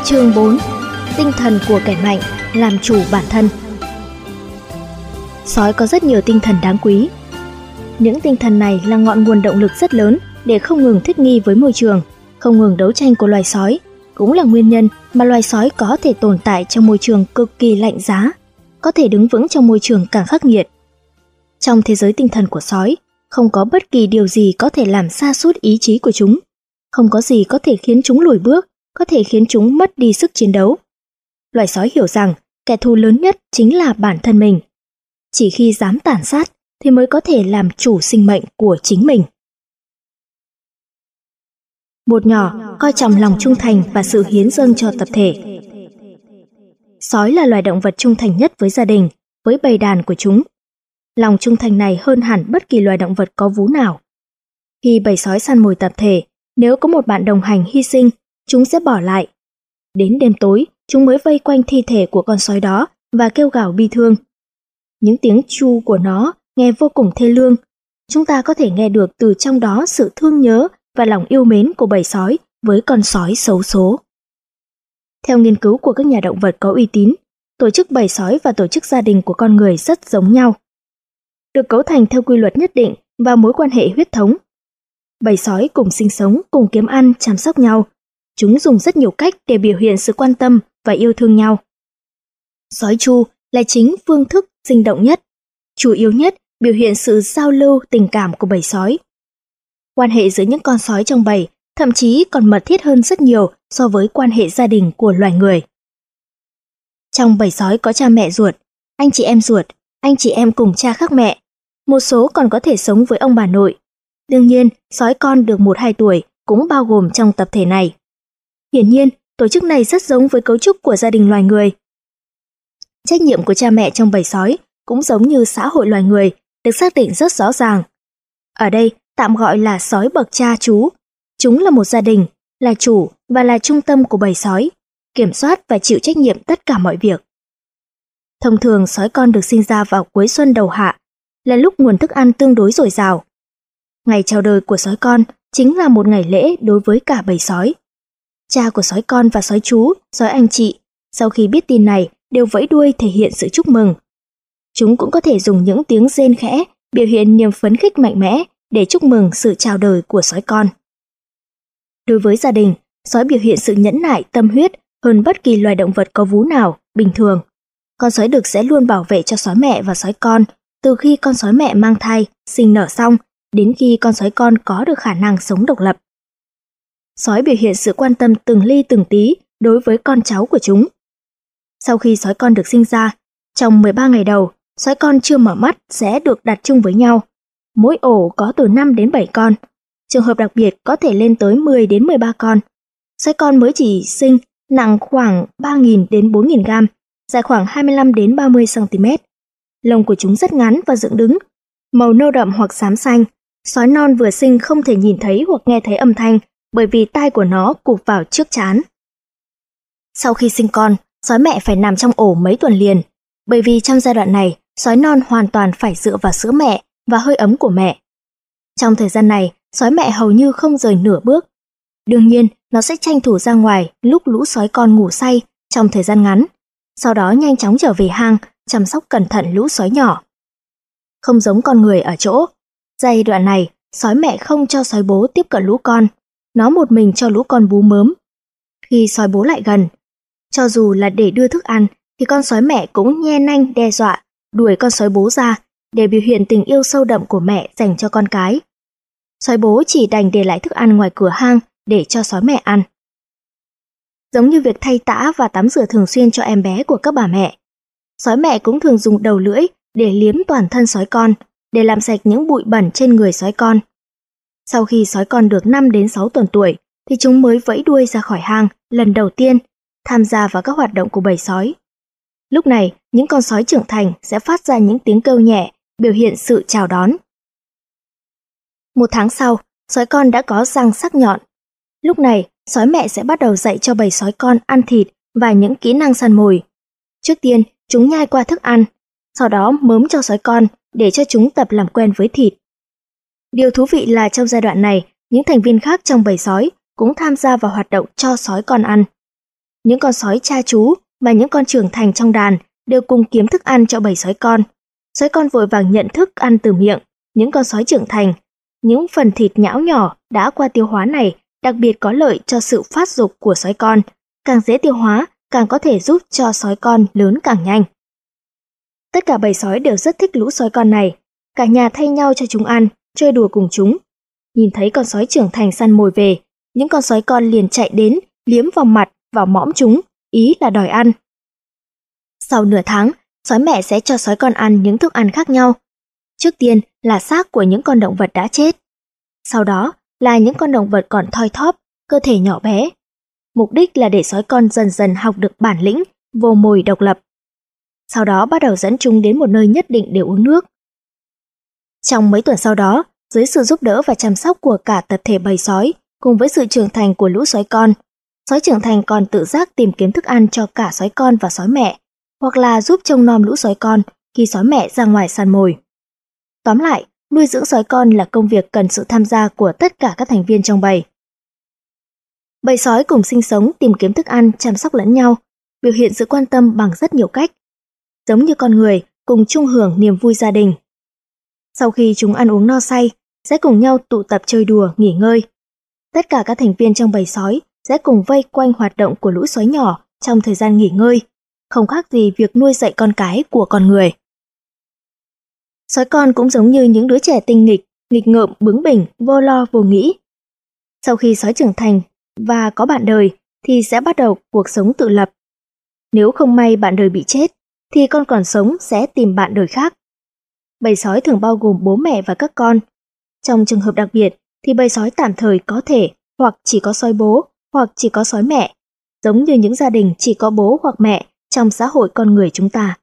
Chương 4. Tinh thần của kẻ mạnh, làm chủ bản thân. Sói có rất nhiều tinh thần đáng quý. Những tinh thần này là ngọn nguồn động lực rất lớn để không ngừng thích nghi với môi trường, không ngừng đấu tranh của loài sói, cũng là nguyên nhân mà loài sói có thể tồn tại trong môi trường cực kỳ lạnh giá, có thể đứng vững trong môi trường càng khắc nghiệt. Trong thế giới tinh thần của sói, không có bất kỳ điều gì có thể làm sa sút ý chí của chúng, không có gì có thể khiến chúng lùi bước, có thể khiến chúng mất đi sức chiến đấu. Loài sói hiểu rằng kẻ thù lớn nhất chính là bản thân mình. Chỉ khi dám tàn sát thì mới có thể làm chủ sinh mệnh của chính mình. Một nhỏ coi trọng lòng trung thành và sự hiến dâng cho tập thể. Sói là loài động vật trung thành nhất với gia đình, với bầy đàn của chúng. Lòng trung thành này hơn hẳn bất kỳ loài động vật có vú nào. Khi bầy sói săn mồi tập thể, nếu có một bạn đồng hành hy sinh, chúng sẽ bỏ lại. Đến đêm tối, chúng mới vây quanh thi thể của con sói đó và kêu gào bi thương. Những tiếng tru của nó nghe vô cùng thê lương. Chúng ta có thể nghe được từ trong đó sự thương nhớ và lòng yêu mến của bầy sói với con sói xấu số. Theo nghiên cứu của các nhà động vật có uy tín, tổ chức bầy sói và tổ chức gia đình của con người rất giống nhau, được cấu thành theo quy luật nhất định và mối quan hệ huyết thống. Bầy sói cùng sinh sống, cùng kiếm ăn, chăm sóc nhau. Chúng dùng rất nhiều cách để biểu hiện sự quan tâm và yêu thương nhau. Sói tru là chính phương thức sinh động nhất, chủ yếu nhất biểu hiện sự giao lưu tình cảm của bầy sói. Quan hệ giữa những con sói trong bầy thậm chí còn mật thiết hơn rất nhiều so với quan hệ gia đình của loài người. Trong bầy sói có cha mẹ ruột, anh chị em ruột, anh chị em cùng cha khác mẹ. Một số còn có thể sống với ông bà nội. Đương nhiên, sói con được 1-2 tuổi cũng bao gồm trong tập thể này. Hiển nhiên, tổ chức này rất giống với cấu trúc của gia đình loài người. Trách nhiệm của cha mẹ trong bầy sói cũng giống như xã hội loài người, được xác định rất rõ ràng. Ở đây, tạm gọi là sói bậc cha chú. Chúng là một gia đình, là chủ và là trung tâm của bầy sói, kiểm soát và chịu trách nhiệm tất cả mọi việc. Thông thường, sói con được sinh ra vào cuối xuân đầu hạ, là lúc nguồn thức ăn tương đối dồi dào. Ngày chào đời của sói con chính là một ngày lễ đối với cả bầy sói. Cha của sói con và sói chú, sói anh chị, sau khi biết tin này đều vẫy đuôi thể hiện sự chúc mừng. Chúng cũng có thể dùng những tiếng rên khẽ biểu hiện niềm phấn khích mạnh mẽ để chúc mừng sự chào đời của sói con. Đối với gia đình, sói biểu hiện sự nhẫn nại tâm huyết hơn bất kỳ loài động vật có vú nào bình thường. Con sói đực sẽ luôn bảo vệ cho sói mẹ và sói con từ khi con sói mẹ mang thai, sinh nở xong đến khi con sói con có được khả năng sống độc lập. Sói biểu hiện sự quan tâm từng ly từng tí đối với con cháu của chúng. Sau khi sói con được sinh ra, trong 13 ngày đầu, sói con chưa mở mắt sẽ được đặt chung với nhau. Mỗi ổ có từ 5 đến 7 con. Trường hợp đặc biệt có thể lên tới 10 đến 13 con. Sói con mới chỉ sinh nặng khoảng 3.000 đến 4.000 gram, dài khoảng 25 đến 30 cm. Lông của chúng rất ngắn và dựng đứng, màu nâu đậm hoặc xám xanh. Sói non vừa sinh không thể nhìn thấy hoặc nghe thấy âm thanh bởi vì tai của nó cụp vào trước trán. Sau khi sinh con, sói mẹ phải nằm trong ổ mấy tuần liền, bởi vì trong giai đoạn này, sói non hoàn toàn phải dựa vào sữa mẹ và hơi ấm của mẹ. Trong thời gian này, sói mẹ hầu như không rời nửa bước. Đương nhiên, nó sẽ tranh thủ ra ngoài lúc lũ sói con ngủ say trong thời gian ngắn, sau đó nhanh chóng trở về hang, chăm sóc cẩn thận lũ sói nhỏ. Không giống con người ở chỗ, giai đoạn này, sói mẹ không cho sói bố tiếp cận lũ con, nó một mình cho lũ con bú mớm. Khi sói bố lại gần, cho dù là để đưa thức ăn, thì con sói mẹ cũng nhe nanh đe dọa, đuổi con sói bố ra để biểu hiện tình yêu sâu đậm của mẹ dành cho con cái. Sói bố chỉ đành để lại thức ăn ngoài cửa hang để cho sói mẹ ăn. Giống như việc thay tã và tắm rửa thường xuyên cho em bé của các bà mẹ, sói mẹ cũng thường dùng đầu lưỡi để liếm toàn thân sói con, để làm sạch những bụi bẩn trên người sói con. Sau khi sói con được 5 đến 6 tuần tuổi, thì chúng mới vẫy đuôi ra khỏi hang lần đầu tiên, tham gia vào các hoạt động của bầy sói. Lúc này, những con sói trưởng thành sẽ phát ra những tiếng kêu nhẹ, biểu hiện sự chào đón. 1 tháng sau, sói con đã có răng sắc nhọn. Lúc này, sói mẹ sẽ bắt đầu dạy cho bầy sói con ăn thịt và những kỹ năng săn mồi. Trước tiên, chúng nhai qua thức ăn, sau đó mớm cho sói con để cho chúng tập làm quen với thịt. Điều thú vị là trong giai đoạn này, những thành viên khác trong bầy sói cũng tham gia vào hoạt động cho sói con ăn. Những con sói cha chú và những con trưởng thành trong đàn đều cùng kiếm thức ăn cho bầy sói con. Sói con vội vàng nhận thức ăn từ miệng những con sói trưởng thành. Những phần thịt nhão nhỏ đã qua tiêu hóa này đặc biệt có lợi cho sự phát dục của sói con. Càng dễ tiêu hóa, càng có thể giúp cho sói con lớn càng nhanh. Tất cả bầy sói đều rất thích lũ sói con này. Cả nhà thay nhau cho chúng ăn, chơi đùa cùng chúng. Nhìn thấy con sói trưởng thành săn mồi về, những con sói con liền chạy đến, liếm vào mặt, vào mõm chúng, ý là đòi ăn. Sau nửa tháng, sói mẹ sẽ cho sói con ăn những thức ăn khác nhau. Trước tiên là xác của những con động vật đã chết. Sau đó là những con động vật còn thoi thóp, cơ thể nhỏ bé. Mục đích là để sói con dần dần học được bản lĩnh, vồ mồi độc lập. Sau đó bắt đầu dẫn chúng đến một nơi nhất định để uống nước. Trong mấy tuần sau đó, dưới sự giúp đỡ và chăm sóc của cả tập thể bầy sói, cùng với sự trưởng thành của lũ sói con, sói trưởng thành còn tự giác tìm kiếm thức ăn cho cả sói con và sói mẹ, hoặc là giúp trông nom lũ sói con khi sói mẹ ra ngoài săn mồi. Tóm lại, nuôi dưỡng sói con là công việc cần sự tham gia của tất cả các thành viên trong bầy. Bầy sói cùng sinh sống, tìm kiếm thức ăn, chăm sóc lẫn nhau, biểu hiện sự quan tâm bằng rất nhiều cách. Giống như con người, cùng chung hưởng niềm vui gia đình. Sau khi chúng ăn uống no say, sẽ cùng nhau tụ tập chơi đùa, nghỉ ngơi. Tất cả các thành viên trong bầy sói sẽ cùng vây quanh hoạt động của lũ sói nhỏ trong thời gian nghỉ ngơi, không khác gì việc nuôi dạy con cái của con người. Sói con cũng giống như những đứa trẻ tinh nghịch, nghịch ngợm, bướng bỉnh, vô lo vô nghĩ. Sau khi sói trưởng thành và có bạn đời thì sẽ bắt đầu cuộc sống tự lập. Nếu không may bạn đời bị chết, thì con còn sống sẽ tìm bạn đời khác. Bầy sói thường bao gồm bố mẹ và các con. Trong trường hợp đặc biệt thì bầy sói tạm thời có thể hoặc chỉ có sói bố hoặc chỉ có sói mẹ, giống như những gia đình chỉ có bố hoặc mẹ trong xã hội con người chúng ta.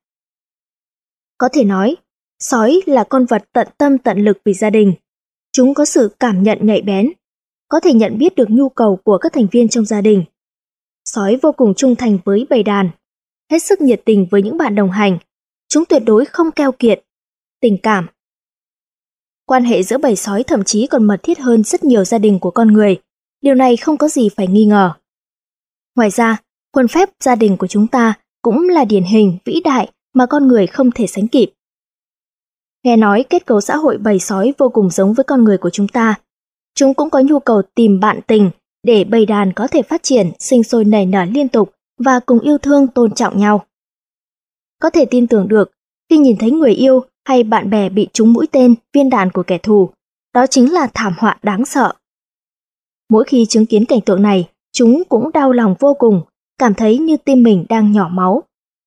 Có thể nói, sói là con vật tận tâm tận lực vì gia đình. Chúng có sự cảm nhận nhạy bén, có thể nhận biết được nhu cầu của các thành viên trong gia đình. Sói vô cùng trung thành với bầy đàn, hết sức nhiệt tình với những bạn đồng hành. Chúng tuyệt đối không keo kiệt, tình cảm. Quan hệ giữa bầy sói thậm chí còn mật thiết hơn rất nhiều gia đình của con người. Điều này không có gì phải nghi ngờ. Ngoài ra, khuôn phép gia đình của chúng ta cũng là điển hình vĩ đại mà con người không thể sánh kịp. Nghe nói kết cấu xã hội bầy sói vô cùng giống với con người của chúng ta. Chúng cũng có nhu cầu tìm bạn tình để bầy đàn có thể phát triển, sinh sôi nảy nở liên tục và cùng yêu thương tôn trọng nhau. Có thể tin tưởng được, khi nhìn thấy người yêu hay bạn bè bị trúng mũi tên, viên đạn của kẻ thù, đó chính là thảm họa đáng sợ. Mỗi khi chứng kiến cảnh tượng này, chúng cũng đau lòng vô cùng, cảm thấy như tim mình đang nhỏ máu.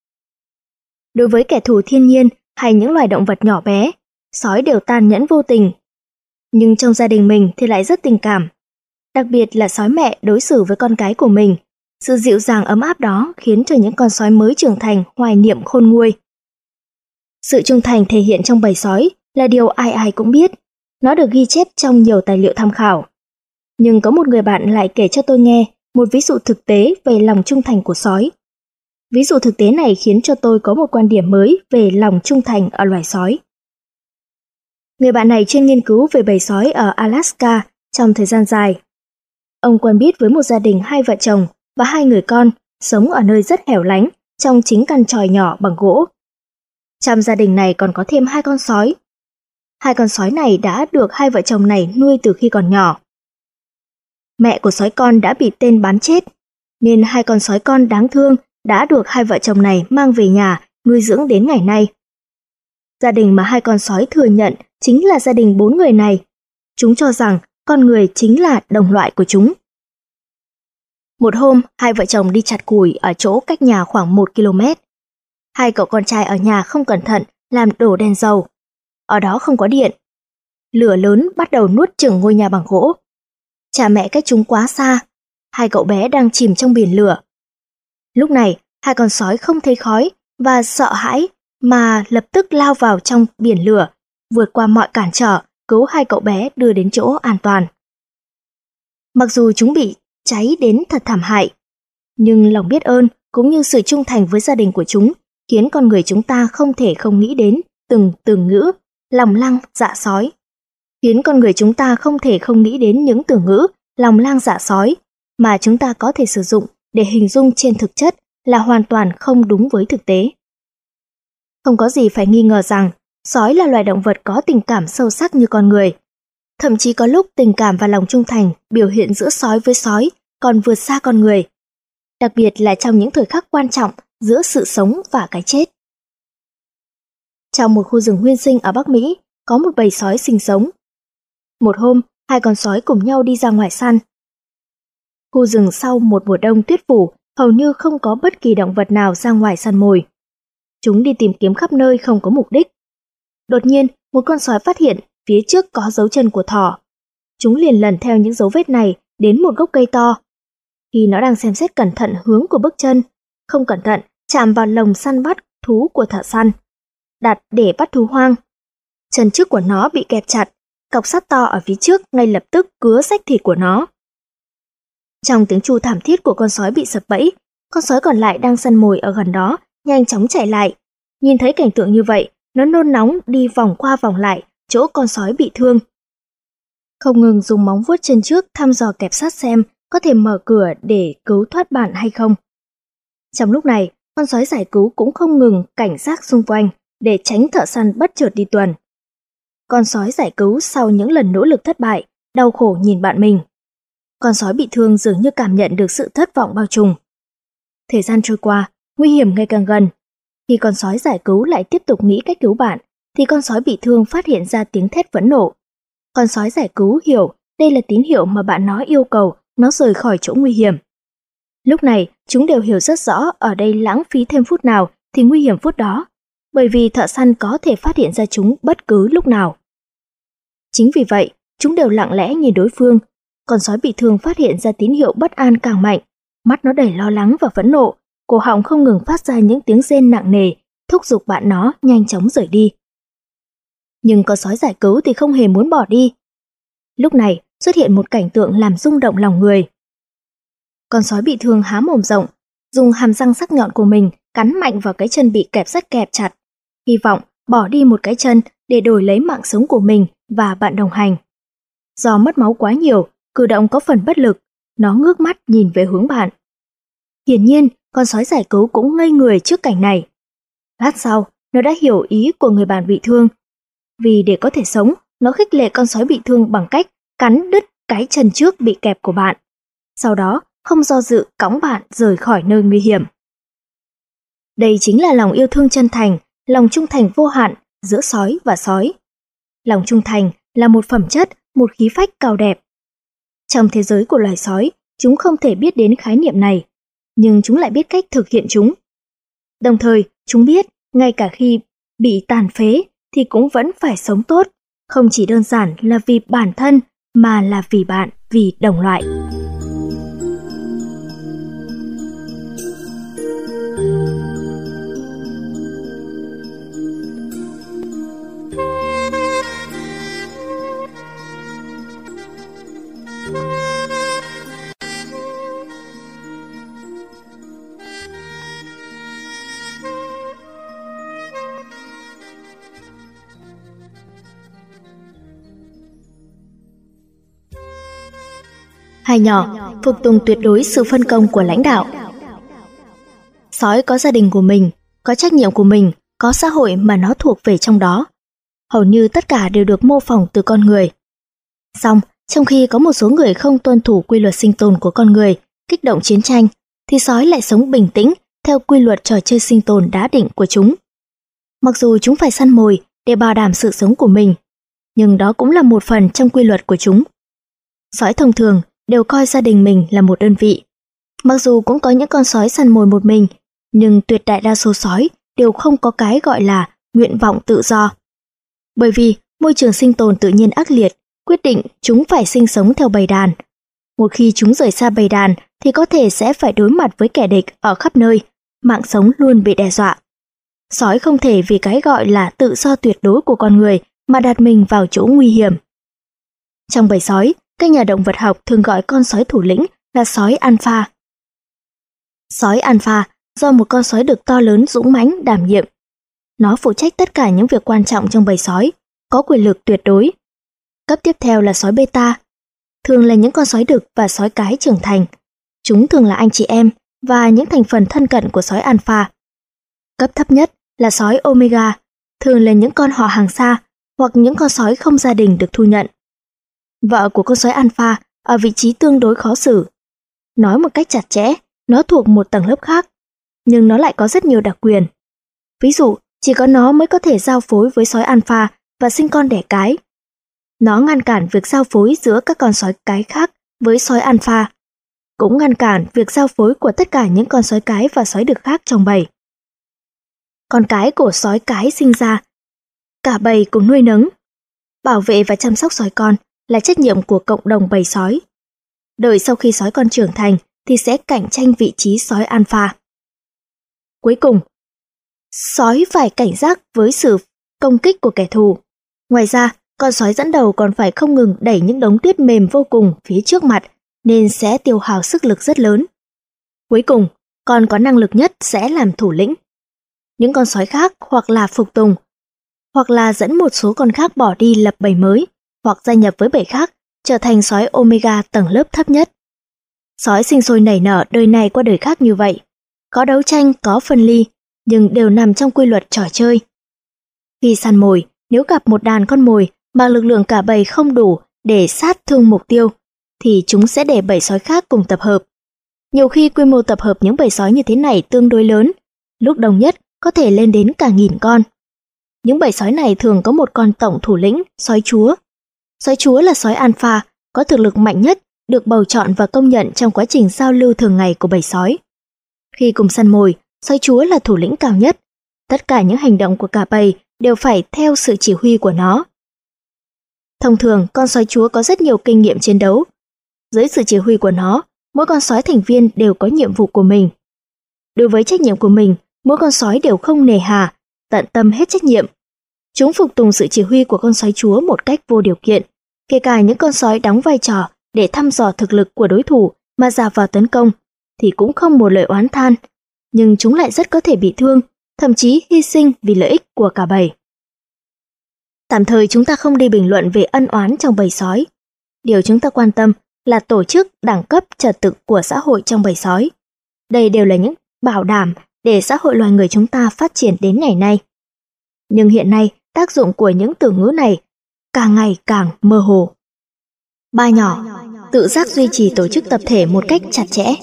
Đối với kẻ thù thiên nhiên hay những loài động vật nhỏ bé, sói đều tàn nhẫn vô tình. Nhưng trong gia đình mình thì lại rất tình cảm. Đặc biệt là sói mẹ đối xử với con cái của mình, sự dịu dàng ấm áp đó khiến cho những con sói mới trưởng thành hoài niệm khôn nguôi. Sự trung thành thể hiện trong bầy sói là điều ai ai cũng biết, nó được ghi chép trong nhiều tài liệu tham khảo. Nhưng có một người bạn lại kể cho tôi nghe một ví dụ thực tế về lòng trung thành của sói. Ví dụ thực tế này khiến cho tôi có một quan điểm mới về lòng trung thành ở loài sói. Người bạn này chuyên nghiên cứu về bầy sói ở Alaska trong thời gian dài. Ông quen biết với một gia đình 2 vợ chồng và 2 người con sống ở nơi rất hẻo lánh trong chính căn chòi nhỏ bằng gỗ. Trong gia đình này còn có thêm 2 con sói. 2 con sói này đã được 2 vợ chồng này nuôi từ khi còn nhỏ. Mẹ của sói con đã bị tên bắn chết, nên 2 con sói con đáng thương đã được 2 vợ chồng này mang về nhà nuôi dưỡng đến ngày nay. Gia đình mà 2 con sói thừa nhận chính là gia đình 4 người này. Chúng cho rằng con người chính là đồng loại của chúng. Một hôm, 2 vợ chồng đi chặt củi ở chỗ cách nhà khoảng 1 km. 2 cậu con trai ở nhà không cẩn thận làm đổ đèn dầu. Ở đó không có điện. Lửa lớn bắt đầu nuốt chửng ngôi nhà bằng gỗ. Cha mẹ cách chúng quá xa, 2 cậu bé đang chìm trong biển lửa. Lúc này, 2 con sói không thấy khói và sợ hãi mà lập tức lao vào trong biển lửa, vượt qua mọi cản trở, cứu 2 cậu bé đưa đến chỗ an toàn. Mặc dù chúng bị cháy đến thật thảm hại, nhưng lòng biết ơn cũng như sự trung thành với gia đình của chúng khiến con người chúng ta không thể không nghĩ đến từng từ ngữ lòng lang dạ sói. Khiến con người chúng ta không thể không nghĩ đến những từ ngữ lòng lang dạ sói mà chúng ta có thể sử dụng để hình dung trên thực chất là hoàn toàn không đúng với thực tế. Không có gì phải nghi ngờ rằng sói là loài động vật có tình cảm sâu sắc như con người. Thậm chí có lúc tình cảm và lòng trung thành biểu hiện giữa sói với sói còn vượt xa con người. Đặc biệt là trong những thời khắc quan trọng giữa sự sống và cái chết. Trong một khu rừng nguyên sinh ở Bắc Mỹ, có một bầy sói sinh sống. Một hôm, hai con sói cùng nhau đi ra ngoài săn. Khu rừng sau một mùa đông tuyết phủ, hầu như không có bất kỳ động vật nào ra ngoài săn mồi. Chúng đi tìm kiếm khắp nơi không có mục đích. Đột nhiên, một con sói phát hiện phía trước có dấu chân của thỏ. Chúng liền lần theo những dấu vết này đến một gốc cây to. Khi nó đang xem xét cẩn thận hướng của bước chân, không cẩn thận chạm vào lồng săn bắt thú của thợ săn, đặt để bắt thú hoang. Chân trước của nó bị kẹp chặt, cọc sắt to ở phía trước ngay lập tức cứa xách thịt của nó. Trong tiếng tru thảm thiết của con sói bị sập bẫy, con sói còn lại đang săn mồi ở gần đó nhanh chóng chạy lại. Nhìn thấy cảnh tượng như vậy, nó nôn nóng đi vòng qua vòng lại chỗ con sói bị thương. Không ngừng dùng móng vuốt chân trước thăm dò kẹp sắt xem có thể mở cửa để cứu thoát bạn hay không. Trong lúc này, con sói giải cứu cũng không ngừng cảnh giác xung quanh để tránh thợ săn bất chợt đi tuần. Con sói giải cứu sau những lần nỗ lực thất bại, đau khổ nhìn bạn mình. Con sói bị thương dường như cảm nhận được sự thất vọng bao trùm. Thời gian trôi qua, nguy hiểm ngày càng gần. Khi con sói giải cứu lại tiếp tục nghĩ cách cứu bạn, thì con sói bị thương phát hiện ra tiếng thét phẫn nộ. Con sói giải cứu hiểu đây là tín hiệu mà bạn nó yêu cầu nó rời khỏi chỗ nguy hiểm. Lúc này, chúng đều hiểu rất rõ ở đây lãng phí thêm phút nào thì nguy hiểm phút đó, bởi vì thợ săn có thể phát hiện ra chúng bất cứ lúc nào. Chính vì vậy, chúng đều lặng lẽ nhìn đối phương. Con sói bị thương phát hiện ra tín hiệu bất an càng mạnh, mắt nó đầy lo lắng và phẫn nộ, cổ họng không ngừng phát ra những tiếng rên nặng nề, thúc giục bạn nó nhanh chóng rời đi. Nhưng con sói giải cứu thì không hề muốn bỏ đi. Lúc này xuất hiện một cảnh tượng làm rung động lòng người. Con sói bị thương há mồm rộng, dùng hàm răng sắc nhọn của mình cắn mạnh vào cái chân bị kẹp sắt kẹp chặt, hy vọng bỏ đi một cái chân để đổi lấy mạng sống của mình và bạn đồng hành. Do mất máu quá nhiều, cử động có phần bất lực, nó ngước mắt nhìn về hướng bạn. Hiển nhiên, con sói giải cứu cũng ngây người trước cảnh này. Lát sau, nó đã hiểu ý của người bạn bị thương. Vì để có thể sống, nó khích lệ con sói bị thương bằng cách cắn đứt cái chân trước bị kẹp của bạn. Sau đó, không do dự cõng bạn rời khỏi nơi nguy hiểm. Đây chính là lòng yêu thương chân thành, lòng trung thành vô hạn giữa sói và sói. Lòng trung thành là một phẩm chất, một khí phách cao đẹp. Trong thế giới của loài sói, chúng không thể biết đến khái niệm này, nhưng chúng lại biết cách thực hiện chúng. Đồng thời, chúng biết, ngay cả khi bị tàn phế thì cũng vẫn phải sống tốt, không chỉ đơn giản là vì bản thân mà là vì bạn, vì đồng loại. Hai nhỏ, phục tùng tuyệt đối sự phân công của lãnh đạo. Sói có gia đình của mình, có trách nhiệm của mình, có xã hội mà nó thuộc về trong đó. Hầu như tất cả đều được mô phỏng từ con người. Song, trong khi có một số người không tuân thủ quy luật sinh tồn của con người, kích động chiến tranh, thì sói lại sống bình tĩnh theo quy luật trò chơi sinh tồn đã định của chúng. Mặc dù chúng phải săn mồi để bảo đảm sự sống của mình, nhưng đó cũng là một phần trong quy luật của chúng. Sói thông thường đều coi gia đình mình là một đơn vị. Mặc dù cũng có những con sói săn mồi một mình, nhưng tuyệt đại đa số sói đều không có cái gọi là nguyện vọng tự do. Bởi vì môi trường sinh tồn tự nhiên ác liệt, quyết định chúng phải sinh sống theo bầy đàn. Một khi chúng rời xa bầy đàn thì có thể sẽ phải đối mặt với kẻ địch ở khắp nơi, mạng sống luôn bị đe dọa. Sói không thể vì cái gọi là tự do tuyệt đối của con người mà đặt mình vào chỗ nguy hiểm. Trong bầy sói, các nhà động vật học thường gọi con sói thủ lĩnh là sói alpha. Sói alpha do một con sói đực to lớn dũng mãnh đảm nhiệm. Nó phụ trách tất cả những việc quan trọng trong bầy sói, có quyền lực tuyệt đối. Cấp tiếp theo là sói beta, thường là những con sói đực và sói cái trưởng thành. Chúng thường là anh chị em, và những thành phần thân cận của sói alpha. Cấp thấp nhất là sói omega, thường là những con họ hàng xa hoặc những con sói không gia đình được thu nhận. Vợ của con sói alpha ở vị trí tương đối khó xử. Nói một cách chặt chẽ, nó thuộc một tầng lớp khác, nhưng nó lại có rất nhiều đặc quyền. Ví dụ, chỉ có nó mới có thể giao phối với sói alpha và sinh con đẻ cái. Nó ngăn cản việc giao phối giữa các con sói cái khác với sói alpha, cũng ngăn cản việc giao phối của tất cả những con sói cái và sói đực khác trong bầy. Con cái của sói cái sinh ra, cả bầy cùng nuôi nấng. Bảo vệ và chăm sóc sói con là trách nhiệm của cộng đồng bầy sói. Đợi sau khi sói con trưởng thành thì sẽ cạnh tranh vị trí sói alpha. Cuối cùng, sói phải cảnh giác với sự công kích của kẻ thù. Ngoài ra, con sói dẫn đầu còn phải không ngừng đẩy những đống tuyết mềm vô cùng phía trước mặt, nên sẽ tiêu hao sức lực rất lớn. Cuối cùng, con có năng lực nhất sẽ làm thủ lĩnh. Những con sói khác hoặc là phục tùng, hoặc là dẫn một số con khác bỏ đi lập bầy mới, hoặc gia nhập với bầy khác, trở thành sói omega tầng lớp thấp nhất. Sói sinh sôi nảy nở đời này qua đời khác như vậy. Có đấu tranh, có phân ly, nhưng đều nằm trong quy luật trò chơi. Khi săn mồi, nếu gặp một đàn con mồi mà lực lượng cả bầy không đủ để sát thương mục tiêu, thì chúng sẽ để bầy sói khác cùng tập hợp. Nhiều khi quy mô tập hợp những bầy sói như thế này tương đối lớn, lúc đông nhất có thể lên đến cả 1000 con. Những bầy sói này thường có một con tổng thủ lĩnh, sói chúa. Sói chúa là sói alpha, có thực lực mạnh nhất, được bầu chọn và công nhận trong quá trình giao lưu thường ngày của bầy sói. Khi cùng săn mồi, sói chúa là thủ lĩnh cao nhất. Tất cả những hành động của cả bầy đều phải theo sự chỉ huy của nó. Thông thường, con sói chúa có rất nhiều kinh nghiệm chiến đấu. Dưới sự chỉ huy của nó, mỗi con sói thành viên đều có nhiệm vụ của mình. Đối với trách nhiệm của mình, mỗi con sói đều không nề hà, tận tâm hết trách nhiệm. Chúng phục tùng sự chỉ huy của con sói chúa một cách vô điều kiện, kể cả những con sói đóng vai trò để thăm dò thực lực của đối thủ mà dạt vào tấn công, thì cũng không một lời oán than, nhưng chúng lại rất có thể bị thương, thậm chí hy sinh vì lợi ích của cả bầy. Tạm thời chúng ta không đi bình luận về ân oán trong bầy sói. Điều chúng ta quan tâm là tổ chức, đẳng cấp, trật tự của xã hội trong bầy sói. Đây đều là những bảo đảm để xã hội loài người chúng ta phát triển đến ngày nay. Nhưng hiện nay, tác dụng của những từ ngữ này càng ngày càng mơ hồ. Ba nhỏ, tự giác duy trì tổ chức tập thể một cách chặt chẽ.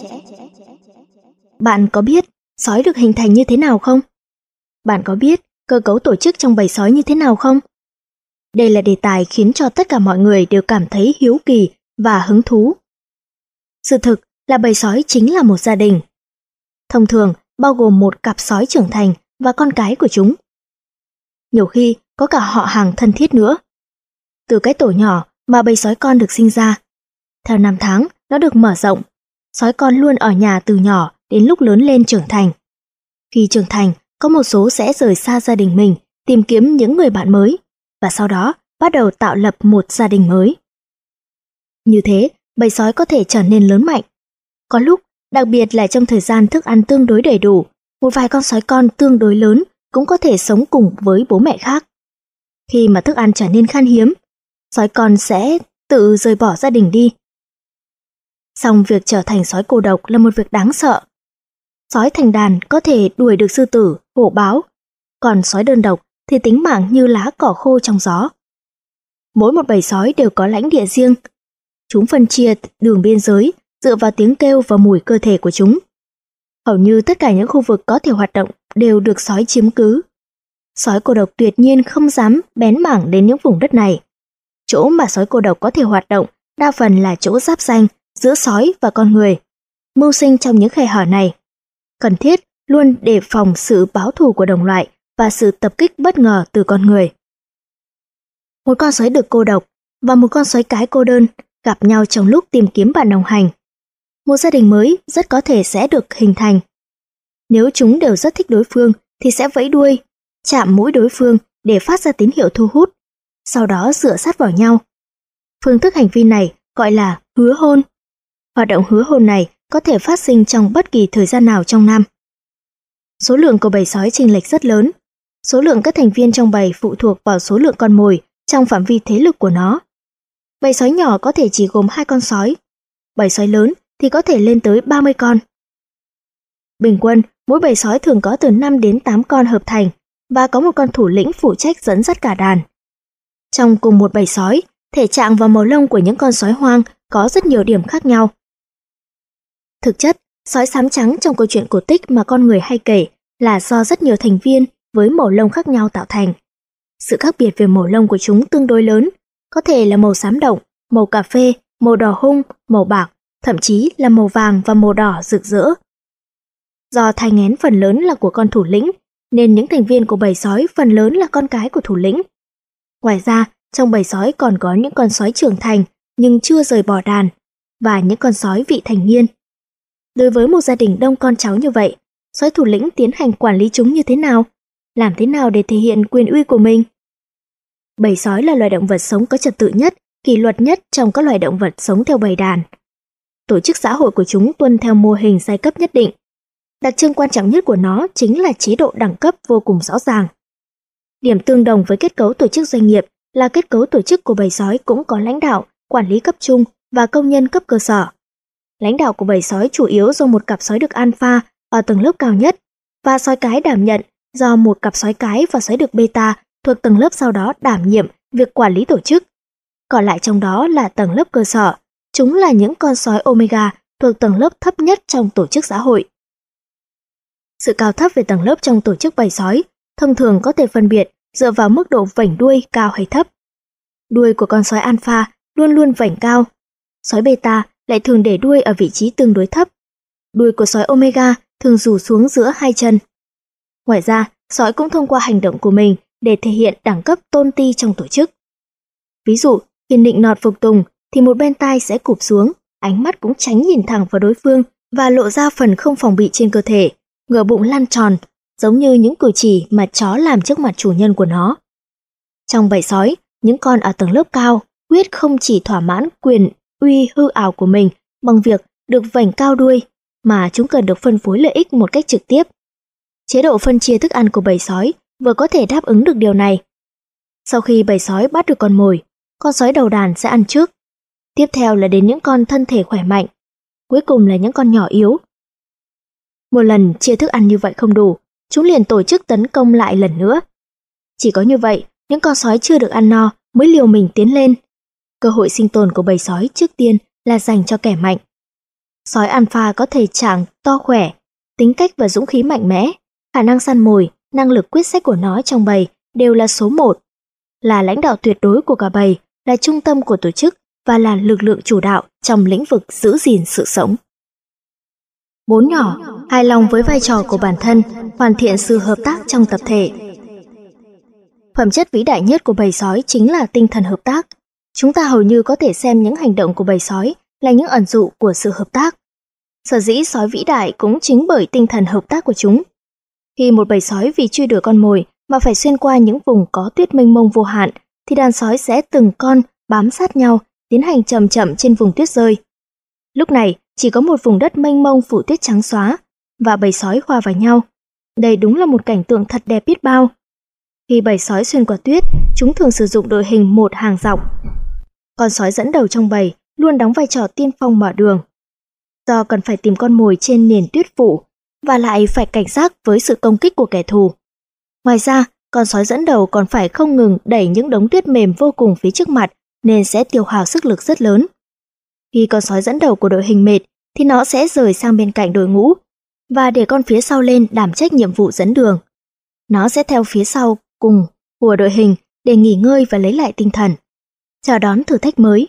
Bạn có biết sói được hình thành như thế nào không? Bạn có biết cơ cấu tổ chức trong bầy sói như thế nào không? Đây là đề tài khiến cho tất cả mọi người đều cảm thấy hiếu kỳ và hứng thú. Sự thực là bầy sói chính là một gia đình. Thông thường bao gồm một cặp sói trưởng thành và con cái của chúng. Nhiều khi có cả họ hàng thân thiết nữa. Từ cái tổ nhỏ mà bầy sói con được sinh ra, theo năm tháng nó được mở rộng. Sói con luôn ở nhà từ nhỏ đến lúc lớn lên trưởng thành. Khi trưởng thành, có một số sẽ rời xa gia đình mình, tìm kiếm những người bạn mới, và sau đó bắt đầu tạo lập một gia đình mới. Như thế, bầy sói có thể trở nên lớn mạnh. Có lúc, đặc biệt là trong thời gian thức ăn tương đối đầy đủ, một vài con sói con tương đối lớn cũng có thể sống cùng với bố mẹ khác. Khi mà thức ăn trở nên khan hiếm, sói con sẽ tự rời bỏ gia đình đi. Song việc trở thành sói cô độc là một việc đáng sợ. Sói thành đàn có thể đuổi được sư tử, hổ báo, còn sói đơn độc thì tính mạng như lá cỏ khô trong gió. Mỗi một bầy sói đều có lãnh địa riêng. Chúng phân chia đường biên giới dựa vào tiếng kêu và mùi cơ thể của chúng. Hầu như tất cả những khu vực có thể hoạt động đều được sói chiếm cứ. Sói cô độc tuyệt nhiên không dám bén mảng đến những vùng đất này. Chỗ mà sói cô độc có thể hoạt động đa phần là chỗ giáp ranh giữa sói và con người. Mưu sinh trong những khe hở này, cần thiết luôn đề phòng sự báo thù của đồng loại và sự tập kích bất ngờ từ con người. Một con sói đực cô độc và một con sói cái cô đơn gặp nhau trong lúc tìm kiếm bạn đồng hành. Một gia đình mới rất có thể sẽ được hình thành. Nếu chúng đều rất thích đối phương thì sẽ vẫy đuôi, chạm mũi đối phương để phát ra tín hiệu thu hút, sau đó dựa sát vào nhau. Phương thức hành vi này gọi là hứa hôn. Hoạt động hứa hôn này có thể phát sinh trong bất kỳ thời gian nào trong năm. Số lượng của bầy sói chênh lệch rất lớn. Số lượng các thành viên trong bầy phụ thuộc vào số lượng con mồi trong phạm vi thế lực của nó. Bầy sói nhỏ có thể chỉ gồm 2 con sói. Bầy sói lớn thì có thể lên tới 30 con. Bình quân, mỗi bầy sói thường có từ 5 đến 8 con hợp thành và có một con thủ lĩnh phụ trách dẫn dắt cả đàn. Trong cùng một bầy sói, thể trạng và màu lông của những con sói hoang có rất nhiều điểm khác nhau. Thực chất, sói xám trắng trong câu chuyện cổ tích mà con người hay kể là do rất nhiều thành viên với màu lông khác nhau tạo thành. Sự khác biệt về màu lông của chúng tương đối lớn, có thể là màu xám động, màu cà phê, màu đỏ hung, màu bạc, thậm chí là màu vàng và màu đỏ rực rỡ. Do thai nghén phần lớn là của con thủ lĩnh, nên những thành viên của bầy sói phần lớn là con cái của thủ lĩnh. Ngoài ra, trong bầy sói còn có những con sói trưởng thành nhưng chưa rời bỏ đàn, và những con sói vị thành niên. Đối với một gia đình đông con cháu như vậy, sói thủ lĩnh tiến hành quản lý chúng như thế nào? Làm thế nào để thể hiện quyền uy của mình? Bầy sói là loài động vật sống có trật tự nhất, kỷ luật nhất trong các loài động vật sống theo bầy đàn. Tổ chức xã hội của chúng tuân theo mô hình giai cấp nhất định. Đặc trưng quan trọng nhất của nó chính là chế độ đẳng cấp vô cùng rõ ràng. Điểm tương đồng với kết cấu tổ chức doanh nghiệp là kết cấu tổ chức của bầy sói cũng có lãnh đạo, quản lý cấp trung và công nhân cấp cơ sở. Lãnh đạo của bầy sói chủ yếu do một cặp sói đực alpha ở tầng lớp cao nhất và sói cái đảm nhận do một cặp sói cái và sói đực beta thuộc tầng lớp sau đó đảm nhiệm việc quản lý tổ chức. Còn lại trong đó là tầng lớp cơ sở, chúng là những con sói omega thuộc tầng lớp thấp nhất trong tổ chức xã hội. Sự cao thấp về tầng lớp trong tổ chức bầy sói thông thường có thể phân biệt dựa vào mức độ vảnh đuôi cao hay thấp. Đuôi của con sói alpha luôn luôn vảnh cao, sói beta lại thường để đuôi ở vị trí tương đối thấp. Đuôi của sói omega thường rủ xuống giữa hai chân. Ngoài ra, sói cũng thông qua hành động của mình để thể hiện đẳng cấp tôn ti trong tổ chức. Ví dụ, khi nịnh nọt phục tùng thì một bên tai sẽ cụp xuống, ánh mắt cũng tránh nhìn thẳng vào đối phương và lộ ra phần không phòng bị trên cơ thể, ngửa bụng lăn tròn, giống như những cử chỉ mà chó làm trước mặt chủ nhân của nó. Trong bầy sói, những con ở tầng lớp cao quyết không chỉ thỏa mãn quyền uy hư ảo của mình bằng việc được vảnh cao đuôi, mà chúng cần được phân phối lợi ích một cách trực tiếp. Chế độ phân chia thức ăn của bầy sói vừa có thể đáp ứng được điều này. Sau khi bầy sói bắt được con mồi, con sói đầu đàn sẽ ăn trước. Tiếp theo là đến những con thân thể khỏe mạnh, cuối cùng là những con nhỏ yếu. Một lần chia thức ăn như vậy không đủ, chúng liền tổ chức tấn công lại lần nữa. Chỉ có như vậy, những con sói chưa được ăn no mới liều mình tiến lên. Cơ hội sinh tồn của bầy sói trước tiên là dành cho kẻ mạnh. Sói alpha có thể trạng to khỏe, tính cách và dũng khí mạnh mẽ, khả năng săn mồi, năng lực quyết sách của nó trong bầy đều là số 1. Là lãnh đạo tuyệt đối của cả bầy, là trung tâm của tổ chức và là lực lượng chủ đạo trong lĩnh vực giữ gìn sự sống. 4 nhỏ, hài lòng với vai trò của bản thân, hoàn thiện sự hợp tác trong tập thể. Phẩm chất vĩ đại nhất của bầy sói chính là tinh thần hợp tác. Chúng ta hầu như có thể xem những hành động của bầy sói là những ẩn dụ của sự hợp tác. Sở dĩ sói vĩ đại cũng chính bởi tinh thần hợp tác của chúng. Khi một bầy sói vì truy đuổi con mồi mà phải xuyên qua những vùng có tuyết mênh mông vô hạn, thì đàn sói sẽ từng con bám sát nhau, tiến hành chậm chậm trên vùng tuyết rơi. Lúc này, chỉ có một vùng đất mênh mông phủ tuyết trắng xóa, và bầy sói hòa vào nhau. Đây đúng là một cảnh tượng thật đẹp biết bao. Khi bầy sói xuyên qua tuyết, chúng thường sử dụng đội hình một hàng dọc. Con sói dẫn đầu trong bầy luôn đóng vai trò tiên phong mở đường. Do cần phải tìm con mồi trên nền tuyết phủ, và lại phải cảnh giác với sự công kích của kẻ thù. Ngoài ra, con sói dẫn đầu còn phải không ngừng đẩy những đống tuyết mềm vô cùng phía trước mặt, nên sẽ tiêu hao sức lực rất lớn. Khi con sói dẫn đầu của đội hình mệt, thì nó sẽ rời sang bên cạnh đội ngũ, và để con phía sau lên đảm trách nhiệm vụ dẫn đường. Nó sẽ theo phía sau cùng của đội hình để nghỉ ngơi và lấy lại tinh thần, chào đón thử thách mới.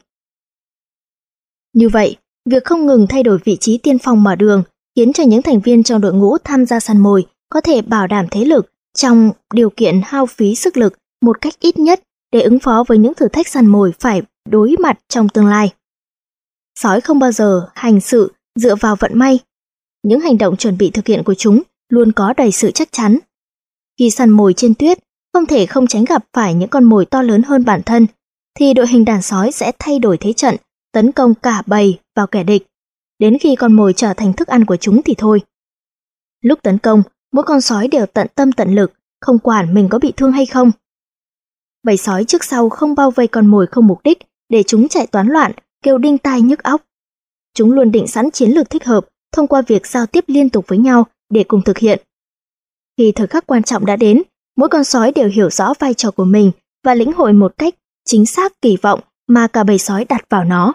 Như vậy, việc không ngừng thay đổi vị trí tiên phong mở đường khiến cho những thành viên trong đội ngũ tham gia săn mồi có thể bảo đảm thế lực trong điều kiện hao phí sức lực một cách ít nhất để ứng phó với những thử thách săn mồi phải đối mặt trong tương lai. Sói không bao giờ hành sự dựa vào vận may. Những hành động chuẩn bị thực hiện của chúng luôn có đầy sự chắc chắn. Khi săn mồi trên tuyết, không thể không tránh gặp phải những con mồi to lớn hơn bản thân, thì đội hình đàn sói sẽ thay đổi thế trận, tấn công cả bầy vào kẻ địch, đến khi con mồi trở thành thức ăn của chúng thì thôi. Lúc tấn công, mỗi con sói đều tận tâm tận lực, không quản mình có bị thương hay không. Bầy sói trước sau không bao vây con mồi không mục đích để chúng chạy toán loạn, kêu đinh tai nhức óc. Chúng luôn định sẵn chiến lược thích hợp thông qua việc giao tiếp liên tục với nhau để cùng thực hiện. Khi thời khắc quan trọng đã đến, mỗi con sói đều hiểu rõ vai trò của mình và lĩnh hội một cách chính xác kỳ vọng mà cả bầy sói đặt vào nó.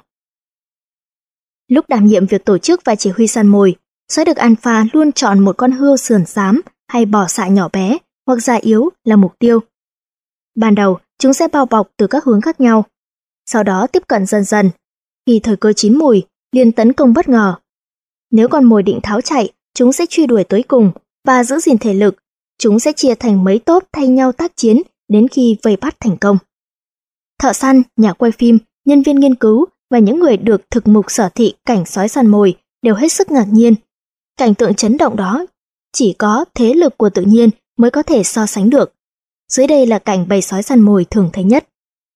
Lúc đảm nhiệm việc tổ chức và chỉ huy săn mồi, sói đực alpha luôn chọn một con hươu sườn xám hay bò sại nhỏ bé hoặc già yếu là mục tiêu. Ban đầu, chúng sẽ bao bọc từ các hướng khác nhau. Sau đó tiếp cận dần dần. Khi thời cơ chín mùi, liền tấn công bất ngờ. Nếu con mồi định tháo chạy, chúng sẽ truy đuổi tới cùng và giữ gìn thể lực. Chúng sẽ chia thành mấy tốp thay nhau tác chiến đến khi vây bắt thành công. Thợ săn, nhà quay phim, nhân viên nghiên cứu và những người được thực mục sở thị cảnh sói săn mồi đều hết sức ngạc nhiên. Cảnh tượng chấn động đó chỉ có thế lực của tự nhiên mới có thể so sánh được. Dưới đây là cảnh bầy sói săn mồi thường thấy nhất.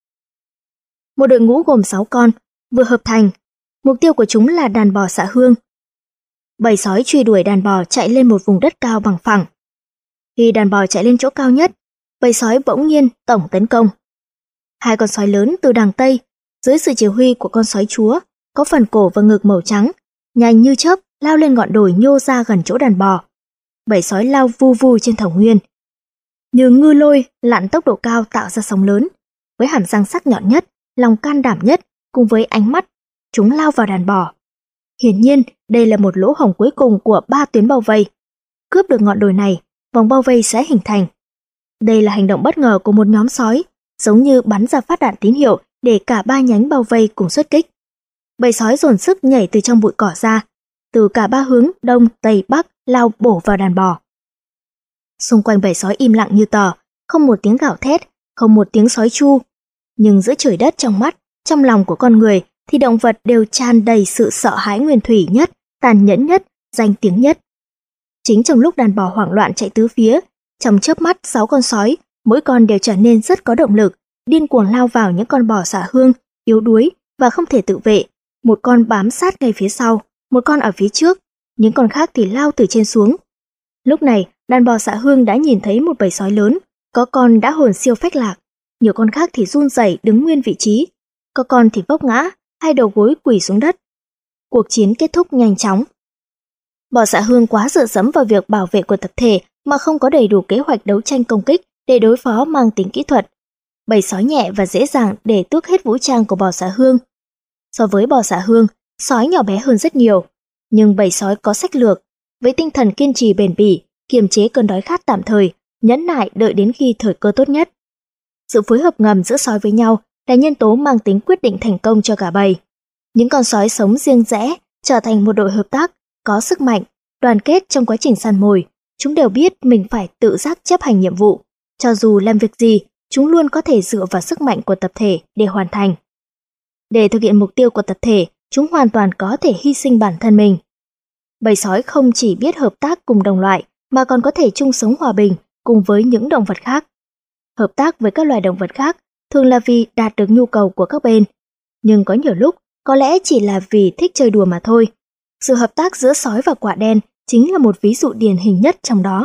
Một đội ngũ gồm 6 con, vừa hợp thành. Mục tiêu của chúng là đàn bò xạ hương. Bầy sói truy đuổi đàn bò chạy lên một vùng đất cao bằng phẳng. Khi đàn bò chạy lên chỗ cao nhất, bầy sói bỗng nhiên tổng tấn công. Hai con sói lớn từ đằng Tây, dưới sự chỉ huy của con sói chúa, có phần cổ và ngực màu trắng, nhanh như chớp lao lên ngọn đồi nhô ra gần chỗ đàn bò. Bầy sói lao vu vu trên thảo nguyên. Như ngư lôi lặn tốc độ cao tạo ra sóng lớn, với hàm răng sắc nhọn nhất, lòng can đảm nhất, cùng với ánh mắt, chúng lao vào đàn bò. Hiển nhiên, đây là một lỗ hổng cuối cùng của 3 tuyến bao vây. Cướp được ngọn đồi này, vòng bao vây sẽ hình thành. Đây là hành động bất ngờ của một nhóm sói, giống như bắn ra phát đạn tín hiệu để cả 3 nhánh bao vây cùng xuất kích. Bầy sói dồn sức nhảy từ trong bụi cỏ ra, từ cả 3 hướng đông, tây, bắc lao bổ vào đàn bò. Xung quanh bầy sói im lặng như tờ, không một tiếng gào thét, không một tiếng sói chu. Nhưng giữa trời đất trong mắt, trong lòng của con người thì động vật đều tràn đầy sự sợ hãi nguyên thủy nhất, tàn nhẫn nhất, danh tiếng nhất. Chính trong lúc đàn bò hoảng loạn chạy tứ phía, trong chớp mắt 6 con sói, mỗi con đều trở nên rất có động lực, điên cuồng lao vào những con bò xạ hương, yếu đuối và không thể tự vệ. Một con bám sát ngay phía sau, một con ở phía trước, những con khác thì lao từ trên xuống. Lúc này, đàn bò xạ hương đã nhìn thấy một bầy sói lớn, có con đã hồn siêu phách lạc, nhiều con khác thì run rẩy đứng nguyên vị trí, có con thì vấp ngã, hai đầu gối quỳ xuống đất. Cuộc chiến kết thúc nhanh chóng. Bò xạ hương quá dựa dẫm vào việc bảo vệ của tập thể mà không có đầy đủ kế hoạch đấu tranh công kích để đối phó mang tính kỹ thuật. Bầy sói nhẹ và dễ dàng để tước hết vũ trang của bò xạ hương. So với bò xạ hương, sói nhỏ bé hơn rất nhiều, nhưng bầy sói có sách lược, với tinh thần kiên trì bền bỉ, kiềm chế cơn đói khát tạm thời, nhẫn nại đợi đến khi thời cơ tốt nhất. Sự phối hợp ngầm giữa sói với nhau là nhân tố mang tính quyết định thành công cho cả bầy. Những con sói sống riêng rẽ trở thành một đội hợp tác, có sức mạnh, đoàn kết trong quá trình săn mồi. Chúng đều biết mình phải tự giác chấp hành nhiệm vụ. Cho dù làm việc gì, chúng luôn có thể dựa vào sức mạnh của tập thể để hoàn thành. Để thực hiện mục tiêu của tập thể, chúng hoàn toàn có thể hy sinh bản thân mình. Bầy sói không chỉ biết hợp tác cùng đồng loại, mà còn có thể chung sống hòa bình cùng với những động vật khác. Hợp tác với các loài động vật khác thường là vì đạt được nhu cầu của các bên, nhưng có nhiều lúc có lẽ chỉ là vì thích chơi đùa mà thôi. Sự hợp tác giữa sói và quạ đen chính là một ví dụ điển hình nhất trong đó.